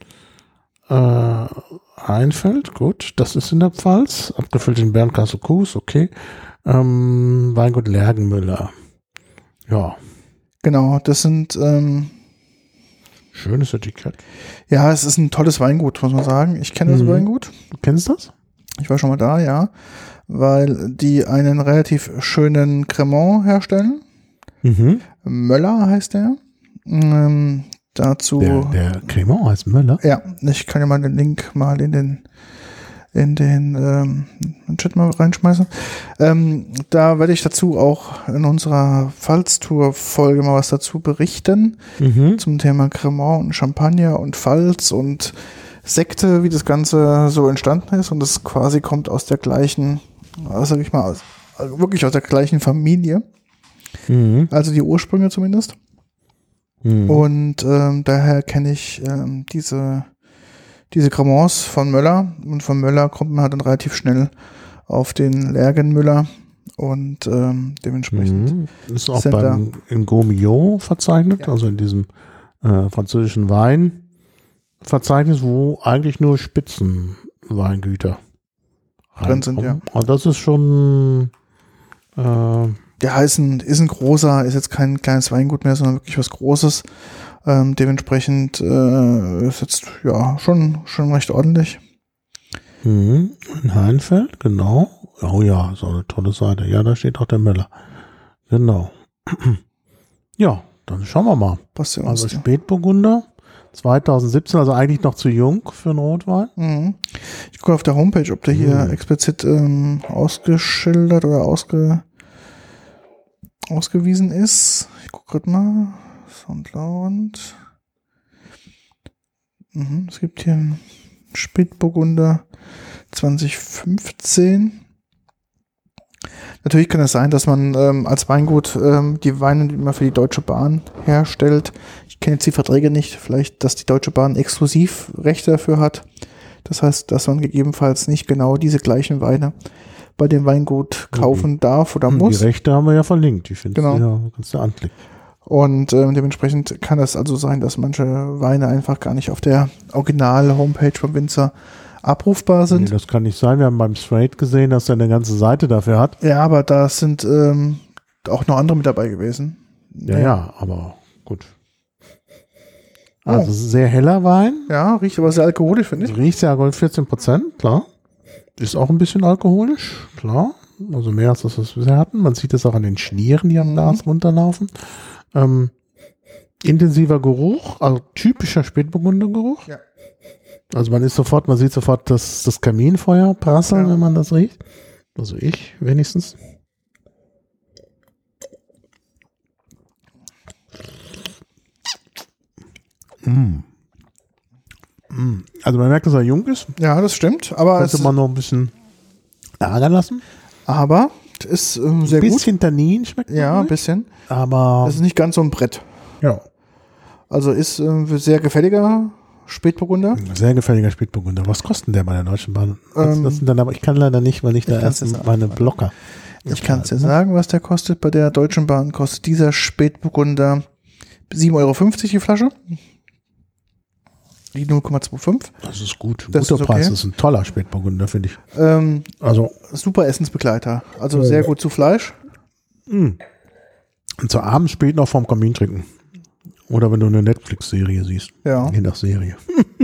Äh, Heinfeld, gut, das ist in der Pfalz, abgefüllt in Bernkastel-Kues, okay. Ähm, Weingut Lärgenmüller. Ja. Genau, das sind ähm, schönes Etikett. Ja, es ist ein tolles Weingut, muss man sagen. Ich kenne das mhm. Weingut. Du kennst das? Ich war schon mal da, ja. Weil die einen relativ schönen Cremant herstellen. Mhm. Möller heißt der. Ähm, Dazu. Der, der Cremant heißt Möller? Ja, ich kann ja mal den Link mal in den in den ähm, Chat mal reinschmeißen. Ähm, da werde ich dazu auch in unserer Pfalz-Tour-Folge mal was dazu berichten. Mhm. Zum Thema Cremant und Champagner und Pfalz und Sekte, wie das Ganze so entstanden ist. Und das quasi kommt aus der gleichen, sag ich mal, aus, also wirklich aus der gleichen Familie. Mhm. Also die Ursprünge zumindest. Mhm. Und ähm, daher kenne ich ähm, diese, diese Cremants von Möller. Und von Möller kommt man halt dann relativ schnell auf den Lärgenmüller. Und ähm, dementsprechend mhm. ist auch beim in Gaumillon verzeichnet, ja. Also in diesem äh, französischen Weinverzeichnis, wo eigentlich nur Spitzenweingüter drin sind, ja. Und das ist schon äh, ja, ist ein, ist ein großer, ist jetzt kein kleines Weingut mehr, sondern wirklich was Großes. Ähm, dementsprechend äh, ist jetzt ja schon, schon recht ordentlich. Mhm. In Heinfeld, genau. Oh ja, so eine tolle Seite. Ja, da steht auch der Möller. Genau. Ja, dann schauen wir mal. Passt ja also Spätburgunder zwanzig siebzehn, also eigentlich noch zu jung für einen Rotwein. Mhm. Ich gucke auf der Homepage, ob der hier mhm. explizit ähm, ausgeschildert oder ausge ausgewiesen ist. Ich gucke gerade mal. Soundlaund. Mhm, es gibt hier einen Spätburgunder zwanzig fünfzehn. Natürlich kann es sein, dass man ähm, als Weingut ähm, die Weine, die man für die Deutsche Bahn herstellt, ich kenne jetzt die Verträge nicht, vielleicht, dass die Deutsche Bahn Exklusivrechte dafür hat. Das heißt, dass man gegebenenfalls nicht genau diese gleichen Weine bei dem Weingut kaufen okay. darf oder muss. Die Rechte haben wir ja verlinkt, die findest genau. du ja, kannst du anklicken. Und äh, dementsprechend kann es also sein, dass manche Weine einfach gar nicht auf der Original-Homepage vom Winzer abrufbar sind. Nee, das kann nicht sein. Wir haben beim Straight gesehen, dass er eine ganze Seite dafür hat. Ja, aber da sind ähm, auch noch andere mit dabei gewesen. Ja, ja, ja, aber gut. Also oh. Sehr heller Wein. Ja, riecht aber sehr alkoholisch, finde ich. Riecht sehr alkoholisch, vierzehn Prozent, klar. Ist auch ein bisschen alkoholisch, klar. Also mehr als das, was wir bisher hatten. Man sieht es auch an den Schnieren, die am Glas runterlaufen. Ähm, intensiver Geruch, also typischer Spätburgundergeruch. Ja. Also man ist sofort, man sieht sofort das, das Kaminfeuer prasseln, ja. Wenn man das riecht. Also ich wenigstens. Mm. Mm. Also man merkt, dass er jung ist. Ja, das stimmt. Aber könnte man noch ein bisschen lagern lassen. Aber ist ähm, sehr gut. Ein gut. bisschen Tannin schmeckt. Ja, ein bisschen. Aber es ist nicht ganz so ein Brett. Ja. Also ist äh, sehr gefälliger Spätburgunder. Sehr gefälliger Spätburgunder. Was kostet der bei der Deutschen Bahn? Ähm, das sind dann aber, ich kann leider nicht, weil ich, ich da erst meine Blocker. Ich kann es dir sagen, was der kostet. Bei der Deutschen Bahn kostet dieser Spätburgunder sieben Euro fünfzig die Flasche. Die null Komma fünfundzwanzig. Das ist gut. Ein das guter ist okay. Preis. Das ist ein toller Spätburgunder, finde ich. Ähm, also super Essensbegleiter. Also oh. sehr gut zu Fleisch. Mm. Und zu Abend spät noch vorm Kamin trinken. Oder wenn du eine Netflix-Serie siehst. Ja. Je nach Serie.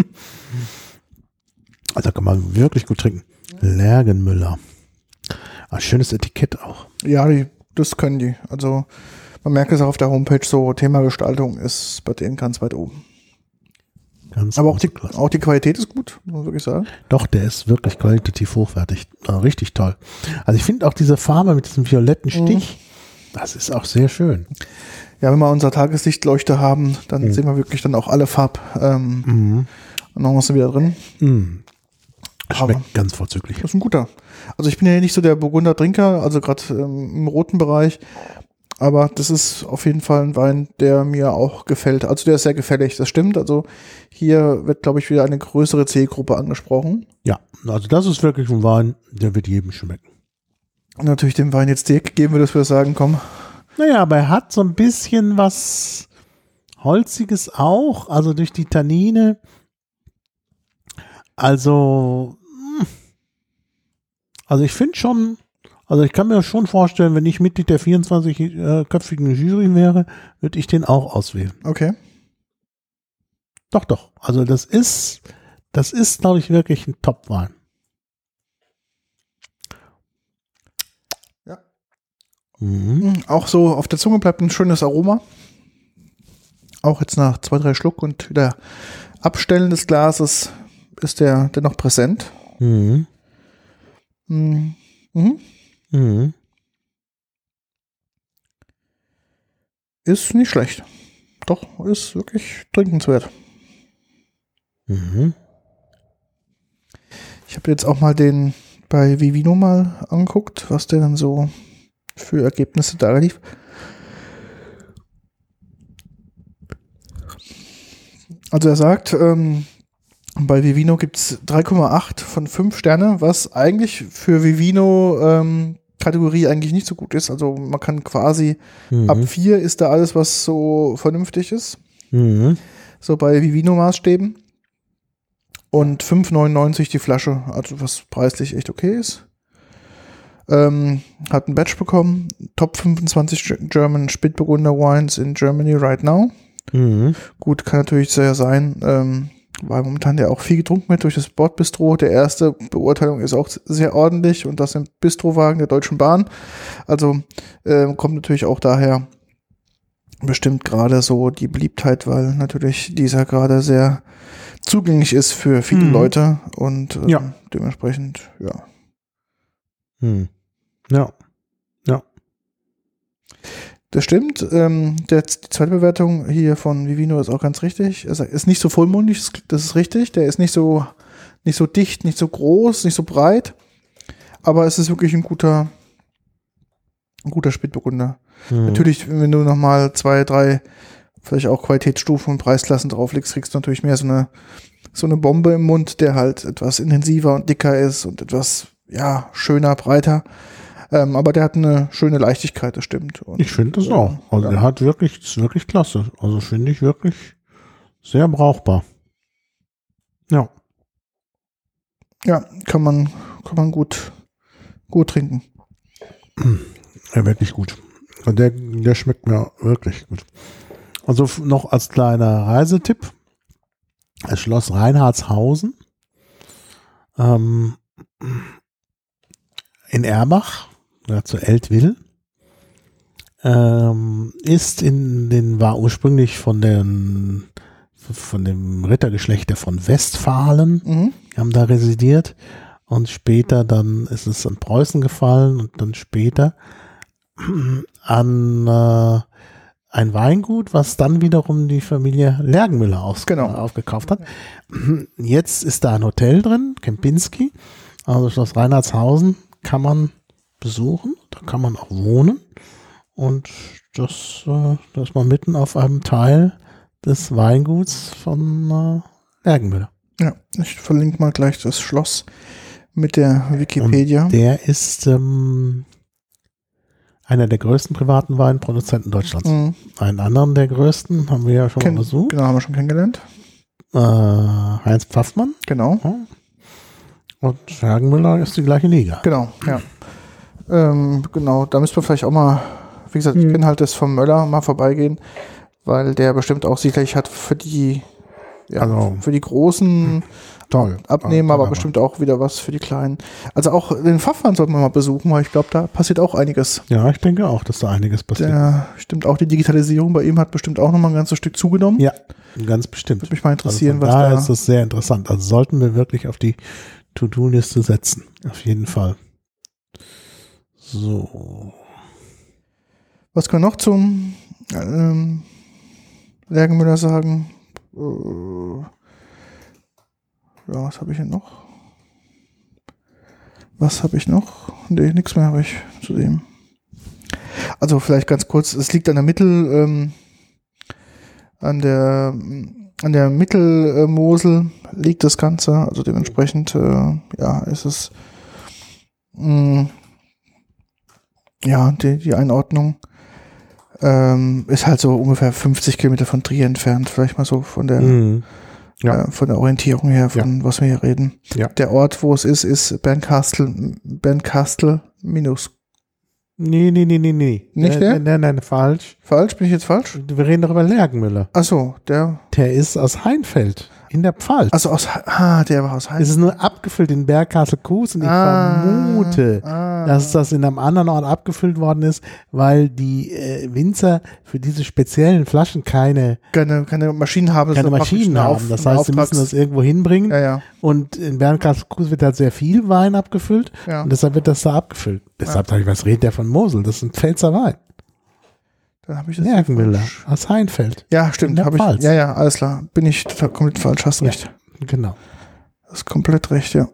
Also kann man wirklich gut trinken. Lergenmüller. Ah, schönes Etikett auch. Ja, die, das können die. Also man merkt es auch auf der Homepage so, Thema Gestaltung ist bei denen ganz weit oben. Ganz Aber auch die, auch die Qualität ist gut, muss man wirklich sagen. Doch, der ist wirklich qualitativ hochwertig. Ah, richtig toll. Also ich finde auch diese Farbe mit diesem violetten Stich, mhm. das ist auch sehr schön. Ja, wenn wir unser Tageslichtleuchte haben, dann mhm. sehen wir wirklich dann auch alle Farb ähm, mhm. und dann hast du wieder drin. Mhm. Schmeckt aber ganz vorzüglich. Das ist ein guter. Also ich bin ja nicht so der Burgunder-Trinker, also gerade ähm, im roten Bereich. Aber das ist auf jeden Fall ein Wein, der mir auch gefällt. Also der ist sehr gefällig, das stimmt. Also hier wird, glaube ich, wieder eine größere Zielgruppe angesprochen. Ja, also das ist wirklich ein Wein, der wird jedem schmecken. Und natürlich dem Wein jetzt direkt geben wir, dass wir sagen, komm. Naja, aber er hat so ein bisschen was Holziges auch, also durch die Tannine. Also, also ich finde schon, also ich kann mir schon vorstellen, wenn ich Mitglied der vierundzwanzig-köpfigen Jury wäre, würde ich den auch auswählen. Okay. Doch, doch. Also das ist, das ist, glaube ich, wirklich ein Top-Wein. Ja. Mhm. Auch so auf der Zunge bleibt ein schönes Aroma. Auch jetzt nach zwei, drei Schluck und wieder Abstellen des Glases ist der dennoch präsent. Mhm. Mhm. Mhm. Mhm. Ist nicht schlecht. Doch, ist wirklich trinkenswert. Mhm. Ich habe jetzt auch mal den bei Vivino mal angeguckt, was der dann so für Ergebnisse da lief. Also er sagt, ähm, bei Vivino gibt es drei Komma acht von fünf Sterne, was eigentlich für Vivino ähm, Kategorie eigentlich nicht so gut ist. Also man kann quasi, mhm. ab vier ist da alles, was so vernünftig ist. Mhm. So bei Vivino-Maßstäben. Und fünf neunundneunzig die Flasche, also was preislich echt okay ist. Ähm, hat ein Badge bekommen. Top fünfundzwanzig German Spätburgunder Wines in Germany right now. Mhm. Gut, kann natürlich sehr sein, ähm, weil momentan ja auch viel getrunken wird durch das Bordbistro. Der erste Beurteilung ist auch sehr ordentlich und das sind Bistrowagen der Deutschen Bahn. Also ähm, kommt natürlich auch daher bestimmt gerade so die Beliebtheit, weil natürlich dieser gerade sehr zugänglich ist für viele mhm. Leute und ähm, ja. dementsprechend, ja. Mhm. Ja. Ja. Das stimmt. Ähm, der, die zweite Bewertung hier von Vivino ist auch ganz richtig. Er ist nicht so vollmundig, das ist richtig. Der ist nicht so, nicht so dicht, nicht so groß, nicht so breit. Aber es ist wirklich ein guter, ein guter Spätburgunder. Mhm. Natürlich, wenn du nochmal zwei, drei, vielleicht auch Qualitätsstufen und Preisklassen drauflegst, kriegst du natürlich mehr so eine, so eine Bombe im Mund, der halt etwas intensiver und dicker ist und etwas, ja, schöner, breiter. Ähm, aber der hat eine schöne Leichtigkeit, das stimmt. Und, Ich finde das äh, auch. Also ja. der hat wirklich, ist wirklich klasse. Also finde ich wirklich sehr brauchbar. Ja. Ja, kann man, kann man gut, gut trinken. Ja, wirklich gut. Und der, der schmeckt mir wirklich gut. Also f- noch als kleiner Reisetipp. Das Schloss Reinhardshausen ähm, in Erbach, ja, zu Eltville, ähm, ist in den, war ursprünglich von den, von dem Rittergeschlecht der von Westfalen, Mhm. die haben da residiert und später dann ist es an Preußen gefallen und dann später an äh, ein Weingut, was dann wiederum die Familie Lergenmüller aus, Genau. äh, aufgekauft hat. Jetzt ist da ein Hotel drin, Kempinski, also Schloss Reinhardshausen kann man besuchen, da kann man auch wohnen und das, äh, da ist man mitten auf einem Teil des Weinguts von äh, Lergenmüller. Ja, ich verlinke mal gleich das Schloss mit der Wikipedia. Und der ist ähm, einer der größten privaten Weinproduzenten Deutschlands. Mhm. Einen anderen der größten haben wir ja schon Ken- mal besucht. Genau, haben wir schon kennengelernt. Äh, Heinz Pfaffmann. Genau, Ja. Und Lergenmüller ist die gleiche Liga. genau, ja. Ähm, genau, da müssen wir vielleicht auch mal, wie gesagt, ich Mhm. bin halt das vom Möller mal vorbeigehen, weil der bestimmt auch sicherlich hat für die, ja, Also- für die großen Toll. Abnehmen, aber Toller bestimmt auch wieder was für die Kleinen. Also auch den Pfaffmann sollten wir mal besuchen, weil ich glaube, da passiert auch einiges. Wein. Ja, ich denke auch, dass da einiges passiert. Der, stimmt auch die Digitalisierung bei ihm hat bestimmt auch nochmal ein ganzes Stück zugenommen. Ja, ganz bestimmt. Würde mich mal interessieren, also von was daher da. ist das sehr interessant. Also sollten wir wirklich auf die To-Do-Liste setzen. Auf jeden Fall. So. Was können wir noch zum ähm, Lergenmüller sagen? Äh, ja, was habe ich denn noch? Was habe ich noch? Nee, nichts mehr habe ich zu dem. Also vielleicht ganz kurz, es liegt an der Mittel, ähm, an der an der Mittelmosel liegt das Ganze, also dementsprechend äh, ja, ist es mh, ja, die, die Einordnung ähm, ist halt so ungefähr fünfzig Kilometer von Trier entfernt, vielleicht mal so von der Mhm. Ja. äh, von der Orientierung her, von was wir hier reden. Ja. Der Ort, wo es ist, ist Bernkastel, Bernkastel minus. Nee, nee, nee, nee, nee. Nicht äh, der? Nein, nein, nein, falsch. Falsch? Bin ich jetzt falsch? Wir reden doch über Lergenmüller. Achso, der, Der ist aus Heinfeld in der Pfalz. also aus, ah, der war aus Es Heinz. ist nur abgefüllt in Bergkastel-Kues und ich Ah, vermute, ah. dass das in einem anderen Ort abgefüllt worden ist, weil die äh, Winzer für diese speziellen Flaschen keine, keine, keine Maschinen haben. das keine ist praktisch Maschinen eine haben. Auf- Das eine heißt, sie müssen Auftrags- das irgendwo hinbringen. Ja, ja, Und in Bernkastel-Kues wird halt sehr viel Wein abgefüllt ja. und deshalb wird das da abgefüllt. Deshalb sage ich, was redet der von Mosel? Das ist ein Pfälzer Wein. Dann habe ich das. Lergenmüller falsch. aus Heinfeld. Ja, In stimmt. der Habe ich. Pfalz. Ja, ja, alles klar. Bin ich total komplett falsch. Hast Ja. recht. Genau. Das ist komplett recht, ja.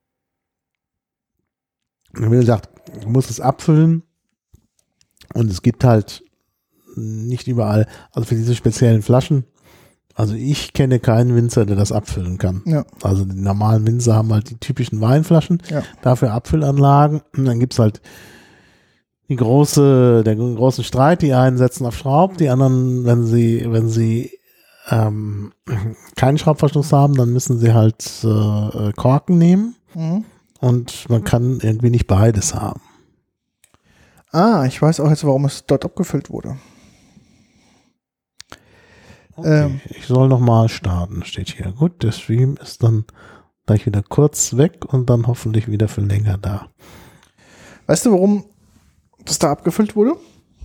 Und wie gesagt, du musst es abfüllen und es gibt halt nicht überall, also für diese speziellen Flaschen, also ich kenne keinen Winzer, der das abfüllen kann. Ja. Also die normalen Winzer haben halt die typischen Weinflaschen, Ja. dafür Abfüllanlagen und dann gibt es halt die große, der großen Streit, die einen setzen auf Schraub, die anderen, wenn sie, wenn sie ähm, keinen Schraubverschluss haben, dann müssen sie halt äh, Korken nehmen. Mhm. Und man kann irgendwie nicht beides haben. Ah, ich weiß auch jetzt, warum es dort abgefüllt wurde. Okay, Ähm. ich soll nochmal starten, steht hier. Gut, der Stream ist dann gleich wieder kurz weg und dann hoffentlich wieder für länger da. Weißt du, warum das da abgefüllt wurde?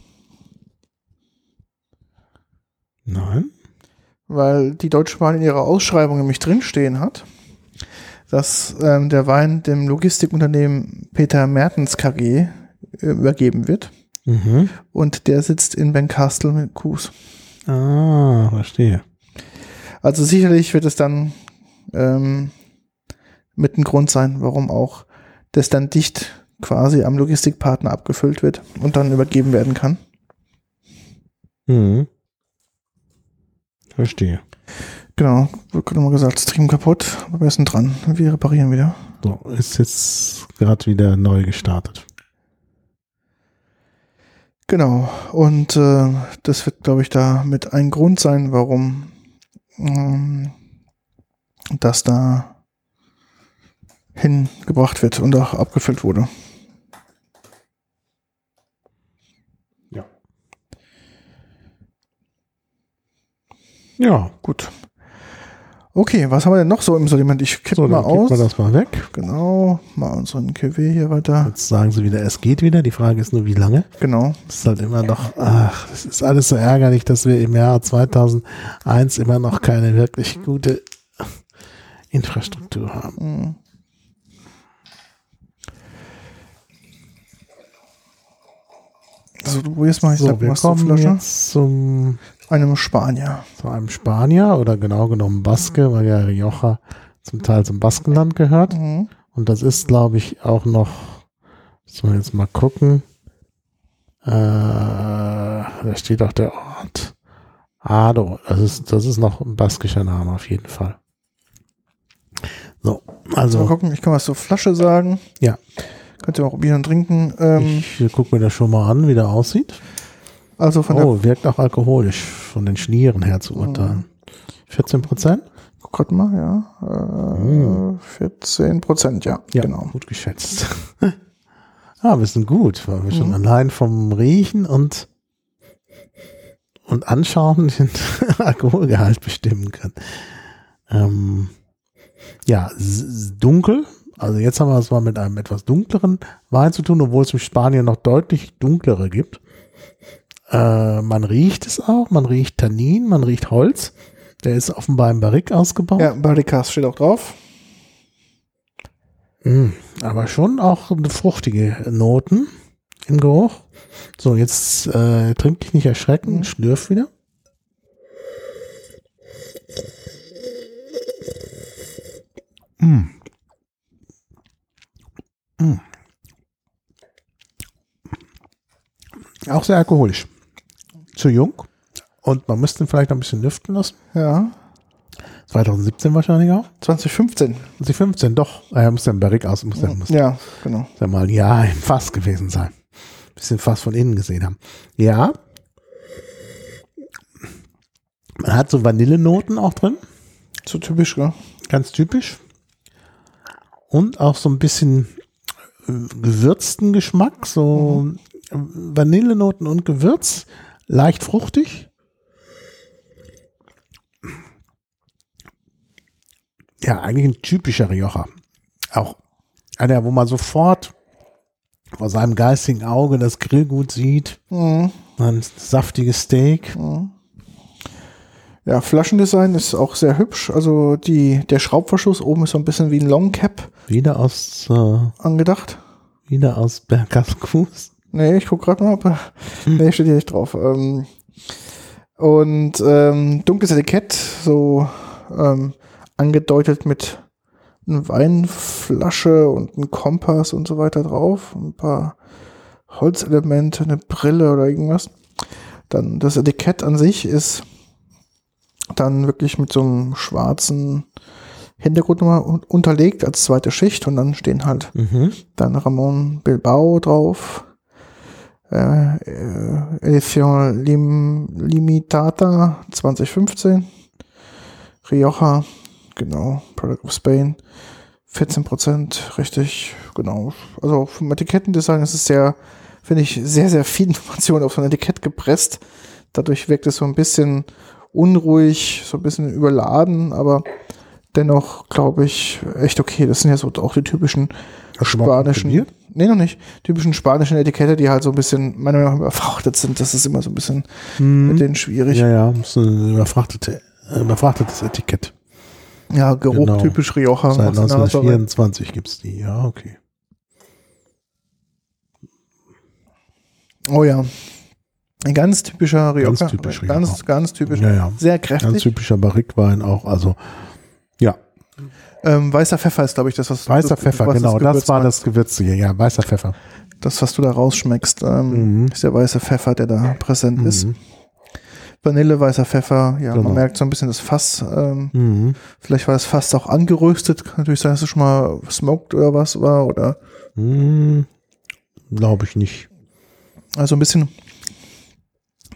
Nein? Weil die Deutsche Bahn in ihrer Ausschreibung nämlich drinstehen hat, dass ähm, der Wein dem Logistikunternehmen Peter Mertens K G äh, übergeben wird. Mhm. Und der sitzt in Bernkastel mit Kues. Ah, verstehe. Also sicherlich wird es dann ähm, mit ein Grund sein, warum auch das dann dicht quasi am Logistikpartner abgefüllt wird und dann übergeben werden kann. Mhm. Verstehe. Genau, wird gerade mal gesagt, Stream kaputt, aber wir sind dran. Wir reparieren wieder. So, ist jetzt gerade wieder neu gestartet. Genau. Und äh, das wird, glaube ich, da mit ein Grund sein, warum ähm, das da hingebracht wird und auch abgefüllt wurde. Ja. Ja. Gut. Okay, was haben wir denn noch so im Sortiment? Ich kippe So, mal dann kippen aus. wir das mal weg. Genau, mal unseren Cuvée hier weiter. Jetzt sagen sie wieder, es geht wieder. Die Frage ist nur, wie lange. Genau. Das ist halt immer noch, ach, das ist alles so ärgerlich, dass wir im Jahr zweitausendeins immer noch keine wirklich gute Infrastruktur haben. Mhm. Also du probierst mal, ich So, sag wir was zur kommen Flasche. jetzt zum, Einem Spanier. zu einem Spanier oder genau genommen Baske, weil ja Rioja zum Teil zum Baskenland gehört. Mhm. Und das ist, glaube ich, auch noch, müssen wir jetzt mal gucken, äh, da steht auch der Ort. Ado, das ist, das ist noch ein baskischer Name auf jeden Fall. So, Also mal also gucken, ich kann was zur Flasche sagen. Ja. Könnt ihr mal probieren und trinken. Ähm, ich gucke mir das schon mal an, wie der aussieht. also von der, Oh, wirkt auch alkoholisch, von den Schnieren her zu urteilen. vierzehn Prozent? guck grad mal, ja. Äh, Mm. vierzehn Prozent, ja, Ja, genau. gut geschätzt. Ah, wir sind gut, weil wir schon Mhm. allein vom Riechen und und Anschauen den Alkoholgehalt bestimmen können. Ähm, ja, s- s- dunkel. Also jetzt haben wir es mal mit einem etwas dunkleren Wein zu tun, obwohl es in Spanien noch deutlich dunklere gibt. Äh, man riecht es auch, man riecht Tannin, man riecht Holz. Der ist offenbar im Barrique ausgebaut. Ja, Barricas steht auch drauf. Mm, aber schon auch eine fruchtige Noten im Geruch. So, jetzt äh, trink dich nicht erschrecken, Mhm. schlürf wieder. Mm. Mm. Auch sehr alkoholisch. Zu jung. Und man müsste ihn vielleicht noch ein bisschen lüften lassen. Ja, zwanzig siebzehn wahrscheinlich auch. zwanzig fünfzehn. zwanzig fünfzehn, doch. Er muss ja im Barrique aus, muss, muss Ja, genau. ja mal ein Jahr im Fass gewesen sein. Bisschen Fass von innen gesehen haben. Ja. Man hat so Vanillenoten auch drin. So typisch, gell? Ganz typisch. Und auch so ein bisschen äh, gewürzten Geschmack. So Mhm. Vanillenoten und Gewürz. Leicht fruchtig. Ja, eigentlich ein typischer Rioja. Auch einer, wo man sofort vor seinem geistigen Auge das Grillgut sieht. Mhm. Ein saftiges Steak. Mhm. Ja, Flaschendesign ist auch sehr hübsch. Also die, der Schraubverschluss oben ist so ein bisschen wie ein Long Cap Wieder aus, äh, angedacht. wieder aus Bergascus. Nee, ich guck gerade mal, ob er, nee, steht hier nicht drauf. Ähm, und ähm, dunkles Etikett, so ähm, angedeutet mit einer Weinflasche und einem Kompass und so weiter drauf. Ein paar Holzelemente, eine Brille oder irgendwas. Dann das Etikett an sich ist dann wirklich mit so einem schwarzen Hintergrund nochmal un- unterlegt als zweite Schicht und dann stehen halt Mhm. dann Ramon Bilbao drauf. Äh, äh, Edition Lim, Limitada zwanzig fünfzehn. Rioja, genau, Product of Spain. vierzehn Prozent, richtig, genau. Also vom Etikettendesign ist es sehr, finde ich, sehr, sehr viel Information auf so ein Etikett gepresst. Dadurch wirkt es so ein bisschen unruhig, so ein bisschen überladen, aber dennoch, glaube ich, echt okay. Das sind ja so auch die typischen Hast du mal spanischen, probiert? nee, noch nicht, typischen spanischen Etikette, die halt so ein bisschen, meiner Meinung nach, überfrachtet sind. Das ist immer so ein bisschen mit denen schwierig. Ja, ja, das ist ein überfrachtete, überfrachtetes Etikett. Ja, Geruch Genau. typisch Rioja. Seit aus der Nase rein. neunzehnhundertvierundzwanzig gibt es die, ja, okay. Oh ja. Ein ganz typischer Rioja. Ganz typisch Rioja. Ganz, ganz typisch. Ja, ja. Sehr Ganz kräftig. typischer Barrique-Wein auch, also, ja. Ähm, weißer Pfeffer ist, glaube ich, das, was Weißer das, Pfeffer, was genau, das, Gewürz war macht. das Gewürzige, ja, weißer Pfeffer. Das, was du da rausschmeckst, ähm, Mhm. ist der weiße Pfeffer, der da präsent ist. Mhm. Vanille, weißer Pfeffer, ja, Genau. man merkt so ein bisschen das Fass. Ähm, Mhm. vielleicht war das Fass auch angeröstet. Kann natürlich sein, dass es schon mal smoked oder was war. Oder Mhm. Glaube ich nicht. also ein bisschen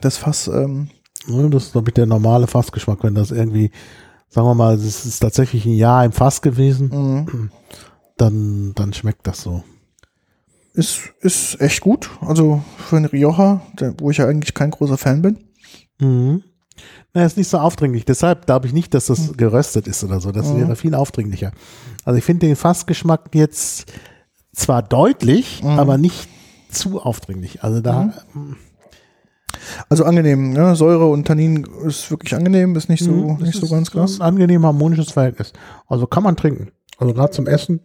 das Fass. Ähm, Ja, das ist, glaube ich, der normale Fassgeschmack, wenn das irgendwie, sagen wir mal, es ist tatsächlich ein Jahr im Fass gewesen, mhm. dann, dann schmeckt das so. Ist, ist echt gut. Also für einen Rioja, der, wo ich ja eigentlich kein großer Fan bin. Mhm. Na, ist nicht so aufdringlich. Deshalb glaube ich nicht, dass das mhm. geröstet ist oder so. Das mhm. wäre viel aufdringlicher. Also ich finde den Fassgeschmack jetzt zwar deutlich, mhm. aber nicht zu aufdringlich. Also da. Mhm. Also angenehm, ne? Säure und Tannin ist wirklich angenehm, ist nicht so, mhm, nicht so ganz krass. Ein angenehm harmonisches Verhältnis. Also kann man trinken. Also gerade zum Essen.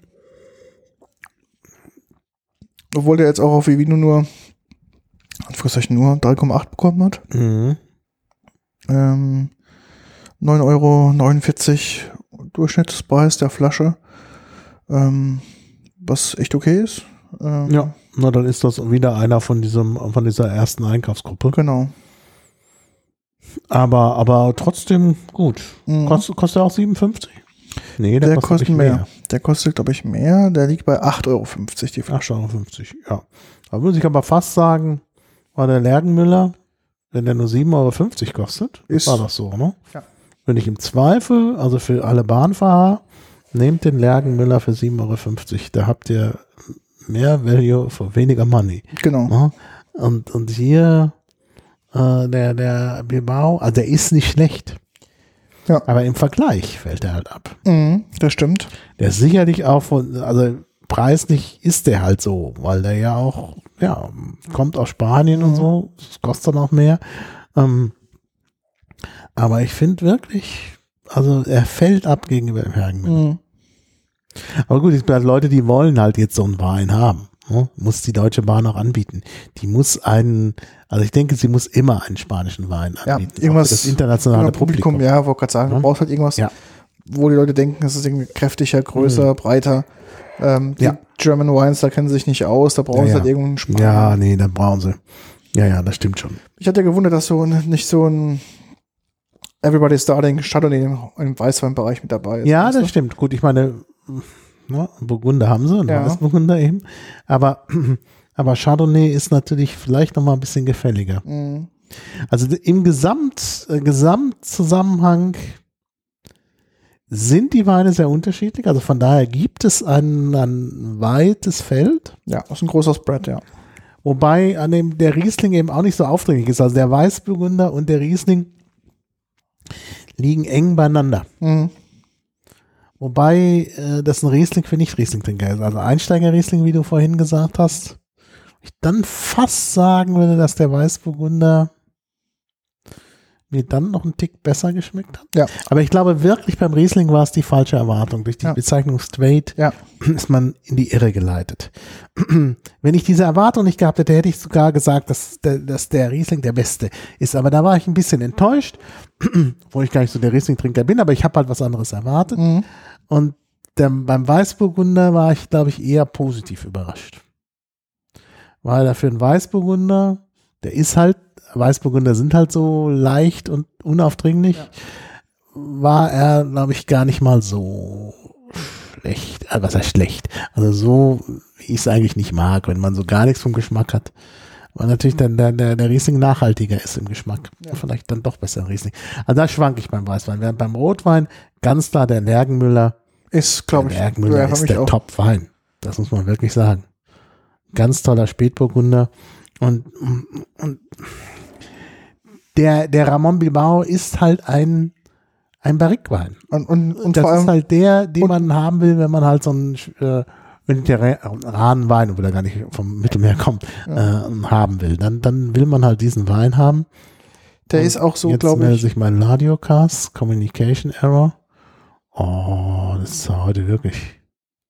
Obwohl der jetzt auch auf Vivino nur, nur drei Komma acht bekommen hat. Mhm. Ähm, neun Euro neunundvierzig Durchschnittspreis der Flasche. Ähm, was echt okay ist. Ähm, ja, na dann ist das wieder einer von diesem, von dieser ersten Einkaufsgruppe. Genau. Aber, aber trotzdem gut. Mhm. Kost, kostet er auch siebenundfünfzig? Nee, der, der kostet mehr. mehr. Der kostet, glaube ich, mehr. Der liegt bei acht Euro fünfzig die Flasche. acht Euro fünfzig, ja. Da würde ich aber fast sagen, war der Lergenmüller, wenn der nur sieben Euro fünfzig kostet, ist, war das so, ne? Ja. Wenn ich im Zweifel, also für alle Bahnfahrer, nehmt den Lergenmüller für sieben Euro fünfzig. Da habt ihr mehr Value für weniger Money. Genau. Ne? Und, und hier äh, der, der Bilbao, also der ist nicht schlecht. Ja. Aber im Vergleich fällt er halt ab. Mhm, das stimmt. Der ist sicherlich auch von, also preislich ist der halt so, weil der ja auch, ja, kommt aus Spanien mhm. und so, das kostet dann auch mehr. Ähm, aber ich finde wirklich, also er fällt ab gegenüber dem Herrenmüller. Mhm. Aber gut, es gibt halt Leute, die wollen halt jetzt so einen Wein haben. Ne? Muss die Deutsche Bahn auch anbieten. Die muss einen, also ich denke, sie muss immer einen spanischen Wein anbieten. Ja, irgendwas, das internationale Publikum. Publikum. Ja, wollte gerade sagen, ja? Du brauchst halt irgendwas, ja. wo die Leute denken, es ist irgendwie kräftiger, größer, mhm. breiter. Ähm, die ja. German Wines, da kennen sie sich nicht aus, da brauchen ja, sie halt ja. irgendeinen Spanier. Ja, nee, da brauchen sie. Ja, ja, das stimmt schon. Ich hatte ja gewundert, dass so ein, nicht so ein Everybody's Darling Chardonnay im, im Weißweinbereich mit dabei ist. Ja, das du? stimmt. Gut, ich meine, ne, Burgunder haben sie und ja. Weißburgunder eben. Aber, aber Chardonnay ist natürlich vielleicht noch mal ein bisschen gefälliger. Mhm. Also im Gesamt, äh, Gesamtzusammenhang sind die Weine sehr unterschiedlich. Also von daher gibt es ein, ein weites Feld. Ja, das ist ein großer Spread, ja. Wobei an dem der Riesling eben auch nicht so aufdringlich ist. Also der Weißburgunder und der Riesling liegen eng beieinander. Mhm. Wobei äh, das ein Riesling für Nicht-Riesling-Trinker ist. Also Einsteiger-Riesling, wie du vorhin gesagt hast. Ich dann fast sagen würde, dass der Weißburgunder mir dann noch einen Tick besser geschmeckt hat. Ja. Aber ich glaube wirklich, beim Riesling war es die falsche Erwartung. Durch die ja. Bezeichnung straight ja. ist man in die Irre geleitet. Wenn ich diese Erwartung nicht gehabt hätte, hätte ich sogar gesagt, dass der, dass der Riesling der beste ist. Aber da war ich ein bisschen enttäuscht, wo ich gar nicht so der Riesling-Trinker bin, aber ich habe halt was anderes erwartet. Mhm. Und der, beim Weißburgunder war ich, glaube ich, eher positiv überrascht. Weil er für einen Weißburgunder, der ist halt, Weißburgunder sind halt so leicht und unaufdringlich, ja. war er, glaube ich, gar nicht mal so schlecht. Also was heißt schlecht? Also so, wie ich es eigentlich nicht mag, wenn man so gar nichts vom Geschmack hat. Weil natürlich dann der, der, der Riesling nachhaltiger ist im Geschmack. Ja. Vielleicht dann doch besser Riesling. Also da schwanke ich beim Weißwein. Während beim Rotwein ganz klar der Lergenmüller ist, glaube ich, der Lergenmüller ist der Top-Wein. Das muss man wirklich sagen. Ganz toller Spätburgunder. Und, und der, der Ramon Bilbao ist halt ein, ein Barrique-Wein. Und, und, und das vor allem, ist halt der, den man haben will, wenn man halt so einen äh, mediterranen Wein, obwohl er gar nicht vom Mittelmeer kommt, ja. äh, haben will. Dann, dann will man halt diesen Wein haben. Der und ist auch so, glaube ich. Jetzt meldet sich mein Radiocast, Communication Error. Oh, das ist heute wirklich.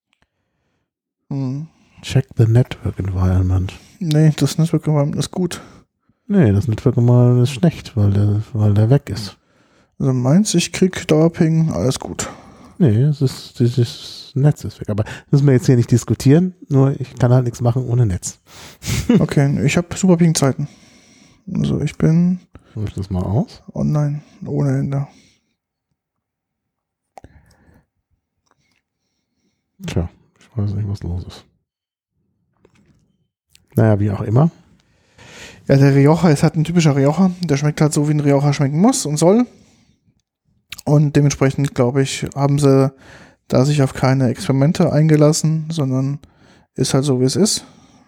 Hm. Check the Network Environment. Nee, das Network Environment ist gut. Nee, das Network Environment ist schlecht, weil der, weil der weg ist. Also meins, ich krieg Dauerping, alles gut. Nee, es ist, dieses Netz ist weg. Aber das müssen wir jetzt hier nicht diskutieren, nur ich kann halt nichts machen ohne Netz. Okay, ich habe super Ping-Zeiten. Also ich bin Soll ich das mal aus? Online, ohne Ende. Tja, ich weiß nicht, was los ist. Naja, wie auch immer. Ja, der Rioja ist halt ein typischer Rioja. Der schmeckt halt so, wie ein Rioja schmecken muss und soll. Und dementsprechend, glaube ich, haben sie da sich auf keine Experimente eingelassen, sondern ist halt so, wie es ist.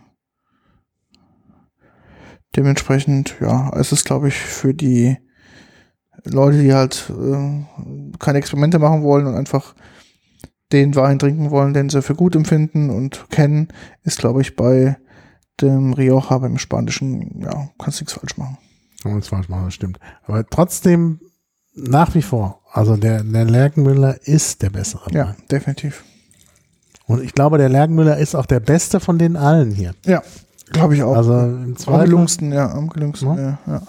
Dementsprechend, ja, es ist, glaube ich, für die Leute, die halt äh, keine Experimente machen wollen und einfach den Wein trinken wollen, den sie für gut empfinden und kennen, ist, glaube ich, bei dem Rioja, beim Spanischen, ja, kannst nichts falsch machen. Kann man nichts falsch machen, das stimmt. Aber trotzdem nach wie vor, also der, der Lerchenmüller ist der bessere Wein. Ja, definitiv. Und ich glaube, der Lerchenmüller ist auch der beste von den allen hier. Ja, glaube ich auch. Also im am gelungensten, ja, am gelungensten, Ja. ja. ja.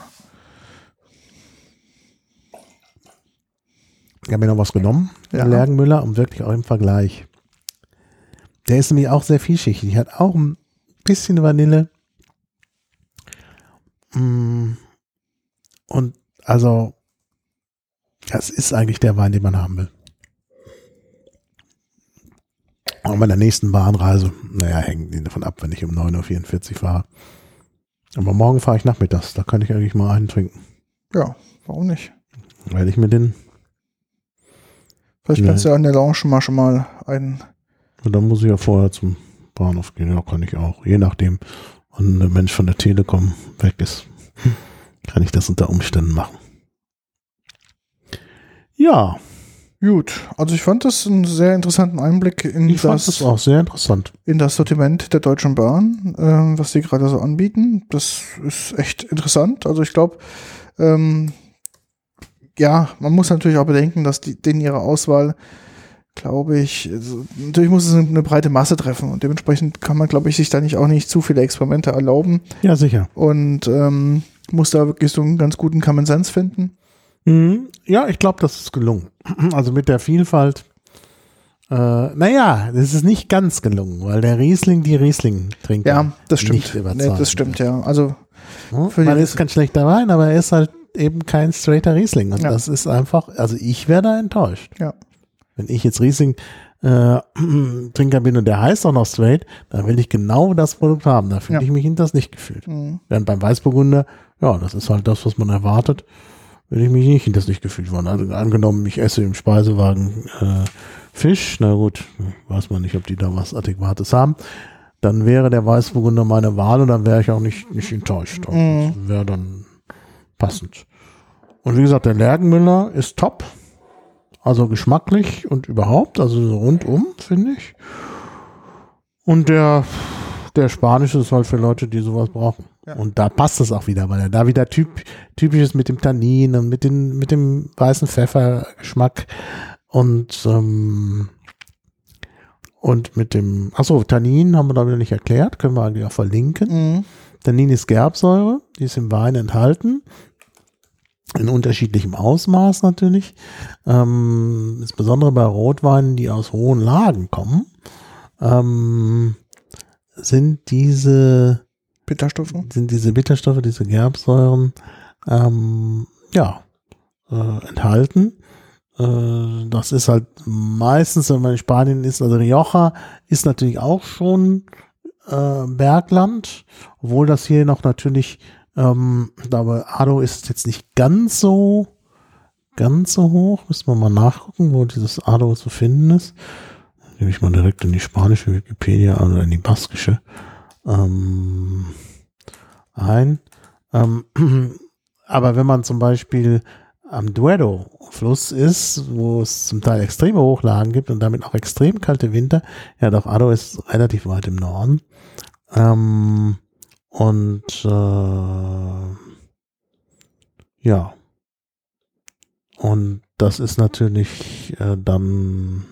Ich habe mir noch was genommen, Ja. der Lerchenmüller, um wirklich auch im Vergleich. Der ist nämlich auch sehr vielschichtig. Hat auch ein bisschen Vanille. Mm. Und also, das ist eigentlich der Wein, den man haben will. Auch bei der nächsten Bahnreise, naja, hängt davon ab, wenn ich um neun Uhr vierundvierzig fahre. Aber morgen fahre ich nachmittags, da kann ich eigentlich mal einen trinken. Ja, warum nicht? Weil ich mir den, Vielleicht Ja. kannst du ja an der Lounge mal schon mal einen. und dann muss ich ja vorher zum Bahnhof gehen, ja, kann ich auch. Je nachdem, wann der Mensch von der Telekom weg ist, kann ich das unter Umständen machen. Ja, Gut, also ich fand das einen sehr interessanten Einblick in, ich fand das, das auch sehr interessant. in das Sortiment der Deutschen Bahn, ähm, was sie gerade so anbieten. Das ist echt interessant. Also ich glaube, ähm, ja, man muss natürlich auch bedenken, dass die, denen ihre Auswahl, glaube ich, also natürlich muss es eine breite Masse treffen und dementsprechend kann man, glaube ich, sich da nicht auch nicht zu viele Experimente erlauben Ja, sicher. und ähm, muss da wirklich so einen ganz guten Common Sense finden. Mhm. Ja, ich glaube, das ist gelungen. Also mit der Vielfalt. Äh, naja, das ist nicht ganz gelungen, weil der Riesling die Riesling trinkt. Ja, das stimmt. Nicht Nee, überzeugen. das stimmt, ja. Also Ja, für die man Ries- ist kein schlechter Wein, aber er ist halt eben kein straighter Riesling. Und Ja. das ist einfach, also ich wäre da enttäuscht. Ja. Wenn ich jetzt Riesling äh, Trinker bin und der heißt auch noch straight, dann will ich genau das Produkt haben. Da fühle Ja. ich mich in das nicht gefühlt. Mhm. Während beim Weißburgunder, ja, das ist halt das, was man erwartet, will ich mich nicht in das nicht gefühlt worden. Also angenommen, ich esse im Speisewagen äh, Fisch, na gut, weiß man nicht, ob die da was Adäquates haben, dann wäre der Weißburgunder meine Wahl und dann wäre ich auch nicht, nicht enttäuscht. Also Mhm. das wäre dann passend. Und wie gesagt, der Lerchenmüller ist top. Also geschmacklich und überhaupt, also so rundum, finde ich. Und der, der Spanische ist halt für Leute, die sowas brauchen. Ja. Und da passt es auch wieder, weil er da wieder typ, typisch ist mit dem Tannin und mit, den, mit dem weißen Pfeffergeschmack und, ähm, und mit dem, achso, Tannin haben wir da wieder nicht erklärt, können wir eigentlich auch verlinken. Mhm. Tannin ist Gerbsäure, die ist im Wein enthalten. In unterschiedlichem Ausmaß natürlich. Ähm, insbesondere bei Rotweinen, die aus hohen Lagen kommen, ähm, sind diese, Bitterstoffe. sind diese Bitterstoffe, diese Gerbsäuren, ähm, ja, äh, enthalten. Äh, das ist halt meistens, wenn man in Spanien ist, also Rioja ist natürlich auch schon äh, Bergland, obwohl das hier noch natürlich Ähm, aber Ado ist jetzt nicht ganz so ganz so hoch. Müssen wir mal nachgucken, wo dieses Ado zu finden ist. Nehme ich mal direkt in die spanische Wikipedia oder in die baskische ähm, ein. Ähm, aber wenn man zum Beispiel am Duero-Fluss ist, wo es zum Teil extreme Hochlagen gibt und damit auch extrem kalte Winter, ja doch, Ado ist relativ weit im Norden. Ähm, Und äh, ja, und das ist natürlich äh, dann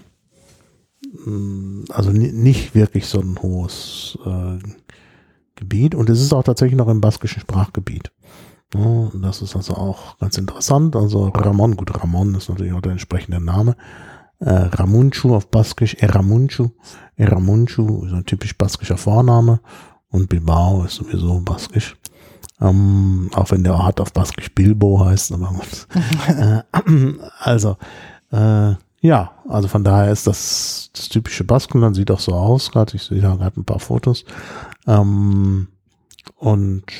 mh, also ni- nicht wirklich so ein hohes äh, Gebiet und es ist auch tatsächlich noch im baskischen Sprachgebiet. Ja, und das ist also auch ganz interessant. Also Ramon, gut, Ramon ist natürlich auch der entsprechende Name. Äh, Ramunchu auf Baskisch, Eramunchu, Eramunchu ist ein typisch baskischer Vorname. Und Bilbao ist sowieso baskisch. Ähm, auch wenn der Ort auf Baskisch Bilbo heißt. Aber gut. äh, also, äh, ja, also von daher ist das das typische Baskenland, sieht auch so aus. Gerade ich sehe da gerade ein paar Fotos. Ähm, und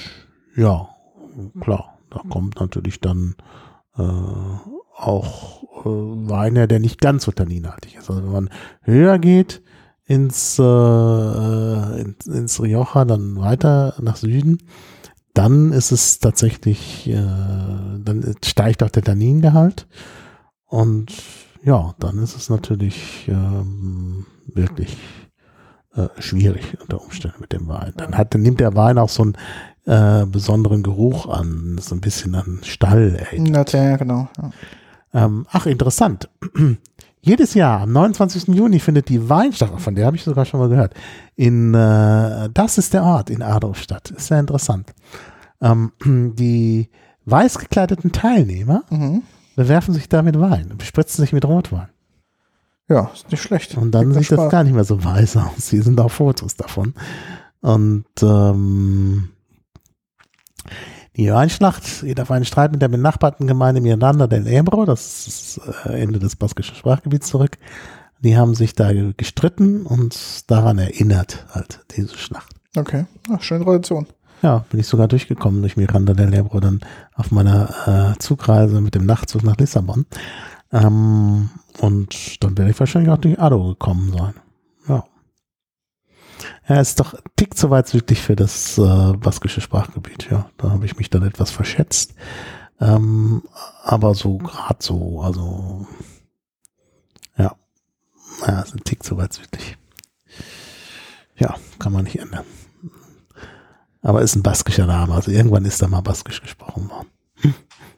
ja, klar, da kommt natürlich dann äh, auch äh, Wein her, der nicht ganz so tanninhaltig ist. Also wenn man höher geht ins, äh, ins, ins Rioja, dann weiter nach Süden, dann ist es tatsächlich, äh, dann steigt auch der Tanningehalt und ja, dann ist es natürlich ähm, wirklich äh, schwierig unter Umständen mit dem Wein. Dann, hat, dann nimmt der Wein auch so einen äh, besonderen Geruch an, so ein bisschen an Stall erinnert. Ja, genau. Ja. Ähm, ach, interessant. Jedes Jahr am neunundzwanzigsten Juni findet die Weinstadt, von der habe ich sogar schon mal gehört, in äh, das ist der Ort in Adolfstadt. Ist sehr interessant. Ähm, die weiß gekleideten Teilnehmer Mhm. bewerfen sich da mit Wein, bespritzen sich mit Rotwein. Ja, ist nicht schlecht. Und dann Gibt sieht das Spaß. gar nicht mehr so weiß aus. Hier sind auch Fotos davon. Und ähm, die Weinschlacht geht auf einen Streit mit der benachbarten Gemeinde Miranda del Ebro, das ist das Ende des baskischen Sprachgebiets zurück. Die haben sich da gestritten und daran erinnert halt diese Schlacht. Okay, ach, schöne Tradition. Ja, bin ich sogar durchgekommen durch Miranda del Ebro dann auf meiner äh, Zugreise mit dem Nachtzug nach Lissabon. Ähm, und dann werde ich wahrscheinlich auch durch Ado gekommen sein. Ja. Ja, ist doch ein Tick zu weit südlich für das äh, baskische Sprachgebiet, ja. Da habe ich mich dann etwas verschätzt. Ähm, aber so gerade so, also ja. Ja, ist ein Tick zu weit südlich. Ja, kann man nicht ändern. Aber ist ein baskischer Name, also irgendwann ist da mal baskisch gesprochen worden. Hm.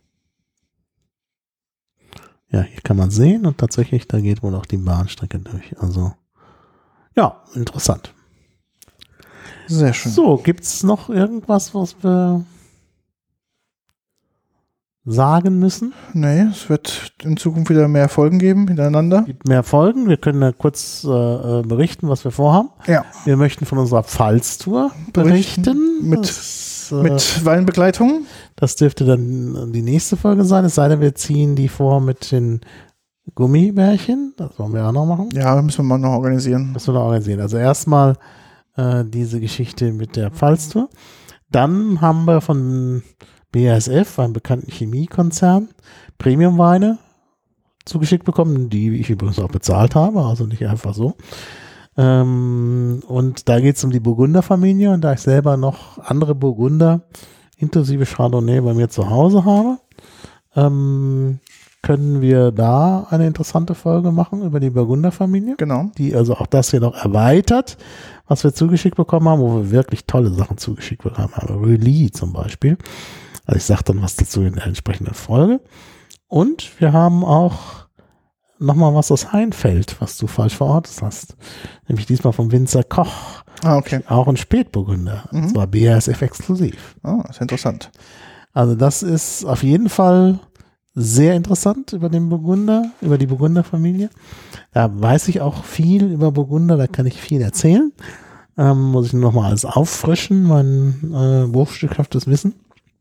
Ja, hier kann man sehen und tatsächlich, da geht wohl auch die Bahnstrecke durch. Also, ja, interessant. Sehr schön. So, gibt's noch irgendwas, was wir sagen müssen? Nee, es wird in Zukunft wieder mehr Folgen geben, hintereinander. Es gibt mehr Folgen. Wir können ja kurz äh, berichten, was wir vorhaben. Ja. Wir möchten von unserer Pfalztour berichten. Berichten mit- das, äh, Mit Weinbegleitung. das dürfte dann die nächste Folge sein, es sei denn, wir ziehen die vor mit den Gummibärchen. Das wollen wir auch noch machen. Ja, müssen wir mal noch organisieren. Das wir noch organisieren. Also erstmal äh, diese Geschichte mit der Pfalztour. Dann haben wir von B A S F, einem bekannten Chemiekonzern, Premiumweine zugeschickt bekommen, die ich übrigens auch bezahlt habe, also nicht einfach so. Ähm, und da geht es um die Burgunderfamilie und da ich selber noch andere Burgunder inklusive Chardonnay bei mir zu Hause habe, ähm, können wir da eine interessante Folge machen über die Burgunderfamilie, Genau. die also auch das hier noch erweitert, was wir zugeschickt bekommen haben, wo wir wirklich tolle Sachen zugeschickt bekommen haben. Reuilly zum Beispiel. Also ich sage dann was dazu in der entsprechenden Folge. Und wir haben auch nochmal was aus Heinfeld, was du falsch verortet hast. Nämlich diesmal vom Winzer Koch. Ah, okay. Auch ein Spätburgunder. Mhm. Und zwar B A S F exklusiv. Ah, ist interessant. Also das ist auf jeden Fall sehr interessant über den Burgunder, über die Burgunderfamilie. Da weiß ich auch viel über Burgunder, da kann ich viel erzählen. Ähm, muss ich nur noch mal alles auffrischen, mein äh, berufsstückhaftes Wissen.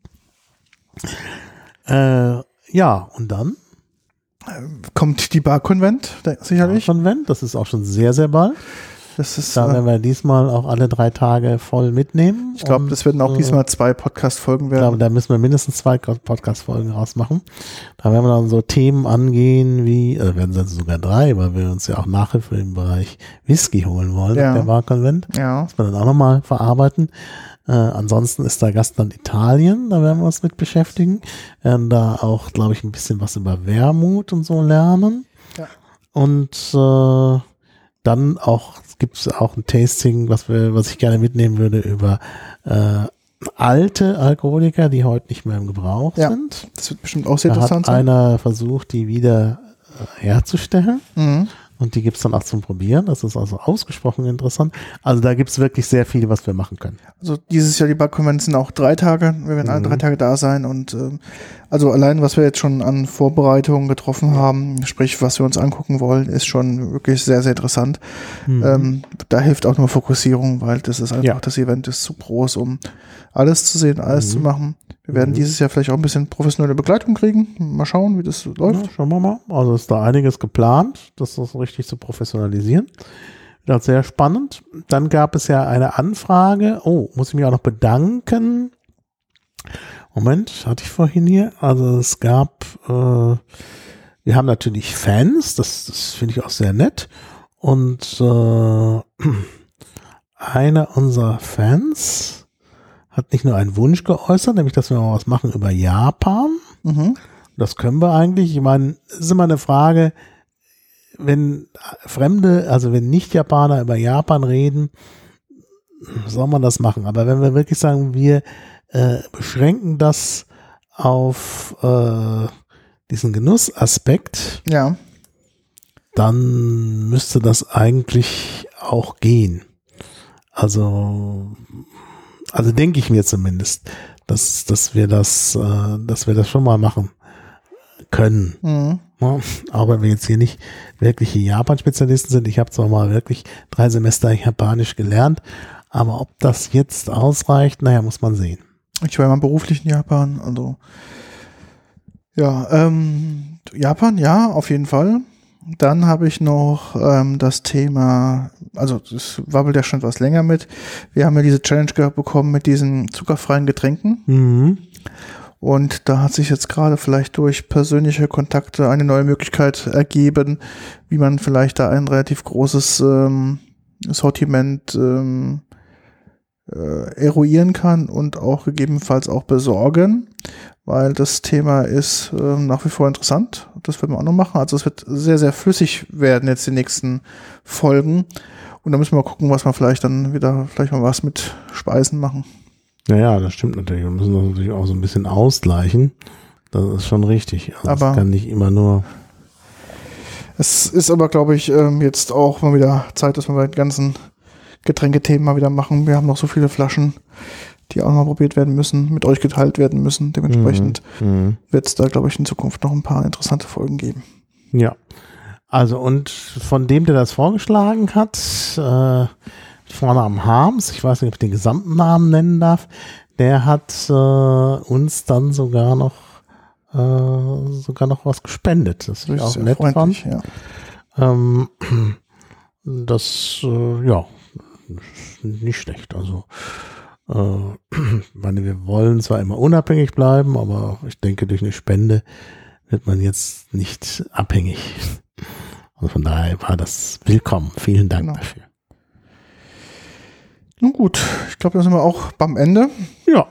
Äh, ja, und dann Kommt die Bar-Konvent, da- sicherlich. Konvent, das ist auch schon sehr, sehr bald. Das ist, Da äh, werden wir diesmal auch alle drei Tage voll mitnehmen. ich glaube, Und, das werden auch äh, diesmal zwei Podcast-Folgen Ich glaube, werden. da müssen wir mindestens zwei Podcast-Folgen rausmachen. Da werden wir dann so Themen angehen wie, äh, werden es sogar drei, weil wir uns ja auch Nachhilfe im Bereich Whisky holen wollen, Ja. der Barkonvent. Ja, Das werden wir dann auch nochmal verarbeiten. Äh, ansonsten ist da Gastland Italien, da werden wir uns mit beschäftigen. Werden da auch, glaube ich, ein bisschen was über Wermut und so lernen. Ja. Und äh, dann auch gibt es auch ein Tasting, was wir, was ich gerne mitnehmen würde über äh, alte Alkoholiker, die heute nicht mehr im Gebrauch Ja. sind. das wird bestimmt auch sehr Da hat interessant sein. einer versucht, die wieder äh, herzustellen. Mhm. Und die gibt es dann auch zum Probieren. Das ist also ausgesprochen interessant. Also da gibt es wirklich sehr viel, was wir machen können. Also dieses Jahr die Bar-Konvent sind auch drei Tage. Wir werden alle Mhm. drei Tage da sein. Und ähm, also allein, was wir jetzt schon an Vorbereitungen getroffen haben, sprich, was wir uns angucken wollen, ist schon wirklich sehr, sehr interessant. Mhm. Ähm, da hilft auch nur Fokussierung, weil das ist einfach, Ja. das Event ist zu groß, um alles zu sehen, alles Mhm. zu machen. Wir werden Mhm. dieses Jahr vielleicht auch ein bisschen professionelle Begleitung kriegen. Mal schauen, wie das läuft. Ja, schauen wir mal. Also ist da einiges geplant, das ist richtig zu professionalisieren. Das ist sehr spannend. Dann gab es ja eine Anfrage. Oh, muss ich mich auch noch bedanken Moment, hatte ich vorhin hier. Also es gab, äh, wir haben natürlich Fans, das, das finde ich auch sehr nett. Und äh, einer unserer Fans hat nicht nur einen Wunsch geäußert, nämlich, dass wir mal was machen über Japan. Mhm. Das können wir eigentlich. Ich meine, es ist immer eine Frage, wenn Fremde, also wenn Nicht-Japaner über Japan reden, soll man das machen. Aber wenn wir wirklich sagen, wir äh, beschränken das auf äh, diesen Genussaspekt, Ja. dann müsste das eigentlich auch gehen. Also, also denke ich mir zumindest, dass, dass wir das, äh, dass wir das schon mal machen können. Mhm. Ja, auch wenn wir jetzt hier nicht wirkliche Japan-Spezialisten sind. Ich habe zwar mal wirklich drei Semester Japanisch gelernt, aber ob das jetzt ausreicht, naja, muss man sehen. Ich war ja mal beruflich in Japan, also ja, ähm, Japan, ja, auf jeden Fall. Dann habe ich noch ähm, das Thema, also das wabbelt ja schon etwas länger mit. Wir haben ja diese Challenge gehabt bekommen mit diesen zuckerfreien Getränken. Mhm. Und da hat sich jetzt gerade vielleicht durch persönliche Kontakte eine neue Möglichkeit ergeben, wie man vielleicht da ein relativ großes ähm, Sortiment ähm, äh, eruieren kann und auch gegebenenfalls auch besorgen, weil das Thema ist äh, nach wie vor interessant. Das werden wir auch noch machen. Also es wird sehr, sehr flüssig werden jetzt die nächsten Folgen. Und da müssen wir mal gucken, was wir vielleicht dann wieder, vielleicht mal was mit Speisen machen. Naja, das stimmt natürlich. Wir müssen das natürlich auch so ein bisschen ausgleichen. Das ist schon richtig. Also Aber es kann nicht immer nur. Es ist aber, glaube ich, ähm, jetzt auch mal wieder Zeit, dass wir die ganzen Getränkethemen mal wieder machen. Wir haben noch so viele Flaschen, die auch mal probiert werden müssen, mit euch geteilt werden müssen. Dementsprechend Mhm. wird es da, glaube ich, in Zukunft noch ein paar interessante Folgen geben. Ja. Also und von dem, der das vorgeschlagen hat, äh, vorne am Harms, ich weiß nicht, ob ich den gesamten Namen nennen darf, der hat äh, uns dann sogar noch äh, sogar noch was gespendet. Das ist auch nett fand. Ja. Ähm, das, äh, ja, nicht schlecht. Also, äh, meine, wir wollen zwar immer unabhängig bleiben, aber ich denke, durch eine Spende wird man jetzt nicht abhängig. Also von daher war das willkommen. Vielen Dank Genau. dafür. Nun gut, ich glaube, da sind wir auch beim Ende. Ja.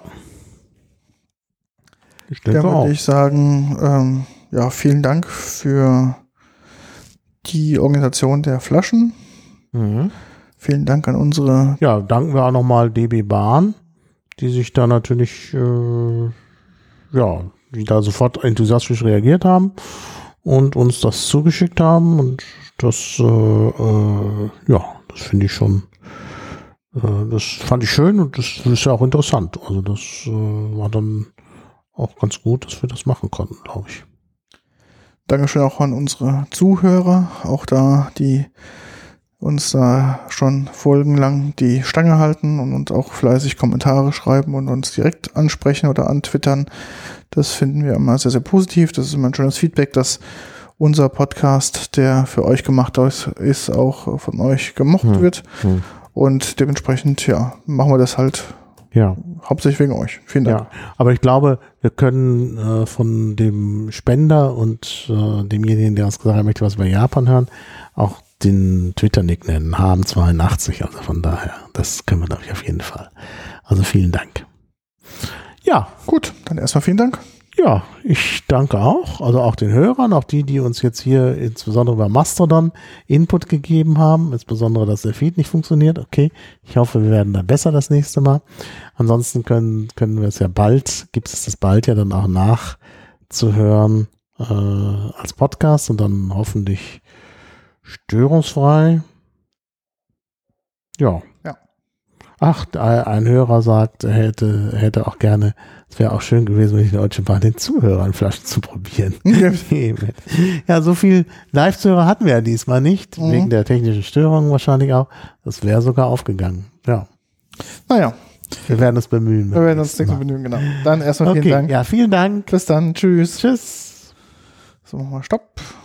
Ich denke Da auch. würde ich sagen, ähm, ja, vielen Dank für die Organisation der Flaschen. Mhm. Vielen Dank an unsere. Ja, danken wir auch nochmal D B Bahn, die sich da natürlich, äh, ja, die da sofort enthusiastisch reagiert haben und uns das zugeschickt haben. Und das, äh, äh, ja, das finde ich schon, äh, das fand ich schön und das ist ja auch interessant. Also das äh, war dann auch ganz gut, dass wir das machen konnten, glaube ich. Dankeschön auch an unsere Zuhörer, auch da, die uns da schon folgenlang die Stange halten und uns auch fleißig Kommentare schreiben und uns direkt ansprechen oder antwittern. Das finden wir immer sehr, sehr positiv. Das ist immer ein schönes Feedback, dass unser Podcast, der für euch gemacht ist, auch von euch gemocht Hm. wird. Hm. Und dementsprechend, ja, machen wir das halt Ja. hauptsächlich wegen euch. Vielen Dank. Ja, aber ich glaube, wir können äh, von dem Spender und äh, demjenigen, der uns gesagt hat, er möchte was über Japan hören, auch den Twitter-Nick nennen, H M zweiundachtzig, also von daher, das können wir, glaube ich, auf jeden Fall. Also vielen Dank. Ja, Gut, dann erstmal vielen Dank. ja, ich danke auch, also auch den Hörern, auch die, die uns jetzt hier insbesondere über Mastodon Input gegeben haben, insbesondere, dass der Feed nicht funktioniert. Okay, ich hoffe, wir werden da besser das nächste Mal. Ansonsten können, können wir es ja bald, gibt es das bald ja dann auch nachzuhören äh, als Podcast und dann hoffentlich störungsfrei. Ja. Ja. Ach, ein Hörer sagt, er hätte, hätte auch gerne, es wäre auch schön gewesen, wenn ich die Deutsche Bahn den Zuhörern Flaschen zu probieren. Ja, so viel Live-Zuhörer hatten wir ja diesmal nicht, Mhm. wegen der technischen Störungen wahrscheinlich auch. Das wäre sogar aufgegangen. Ja. Naja, Wir werden uns bemühen. wir werden uns nächstes Mal bemühen, genau. Dann erstmal Okay, vielen Dank. ja, vielen Dank. Bis dann. Tschüss. Tschüss. So, machen wir Stopp.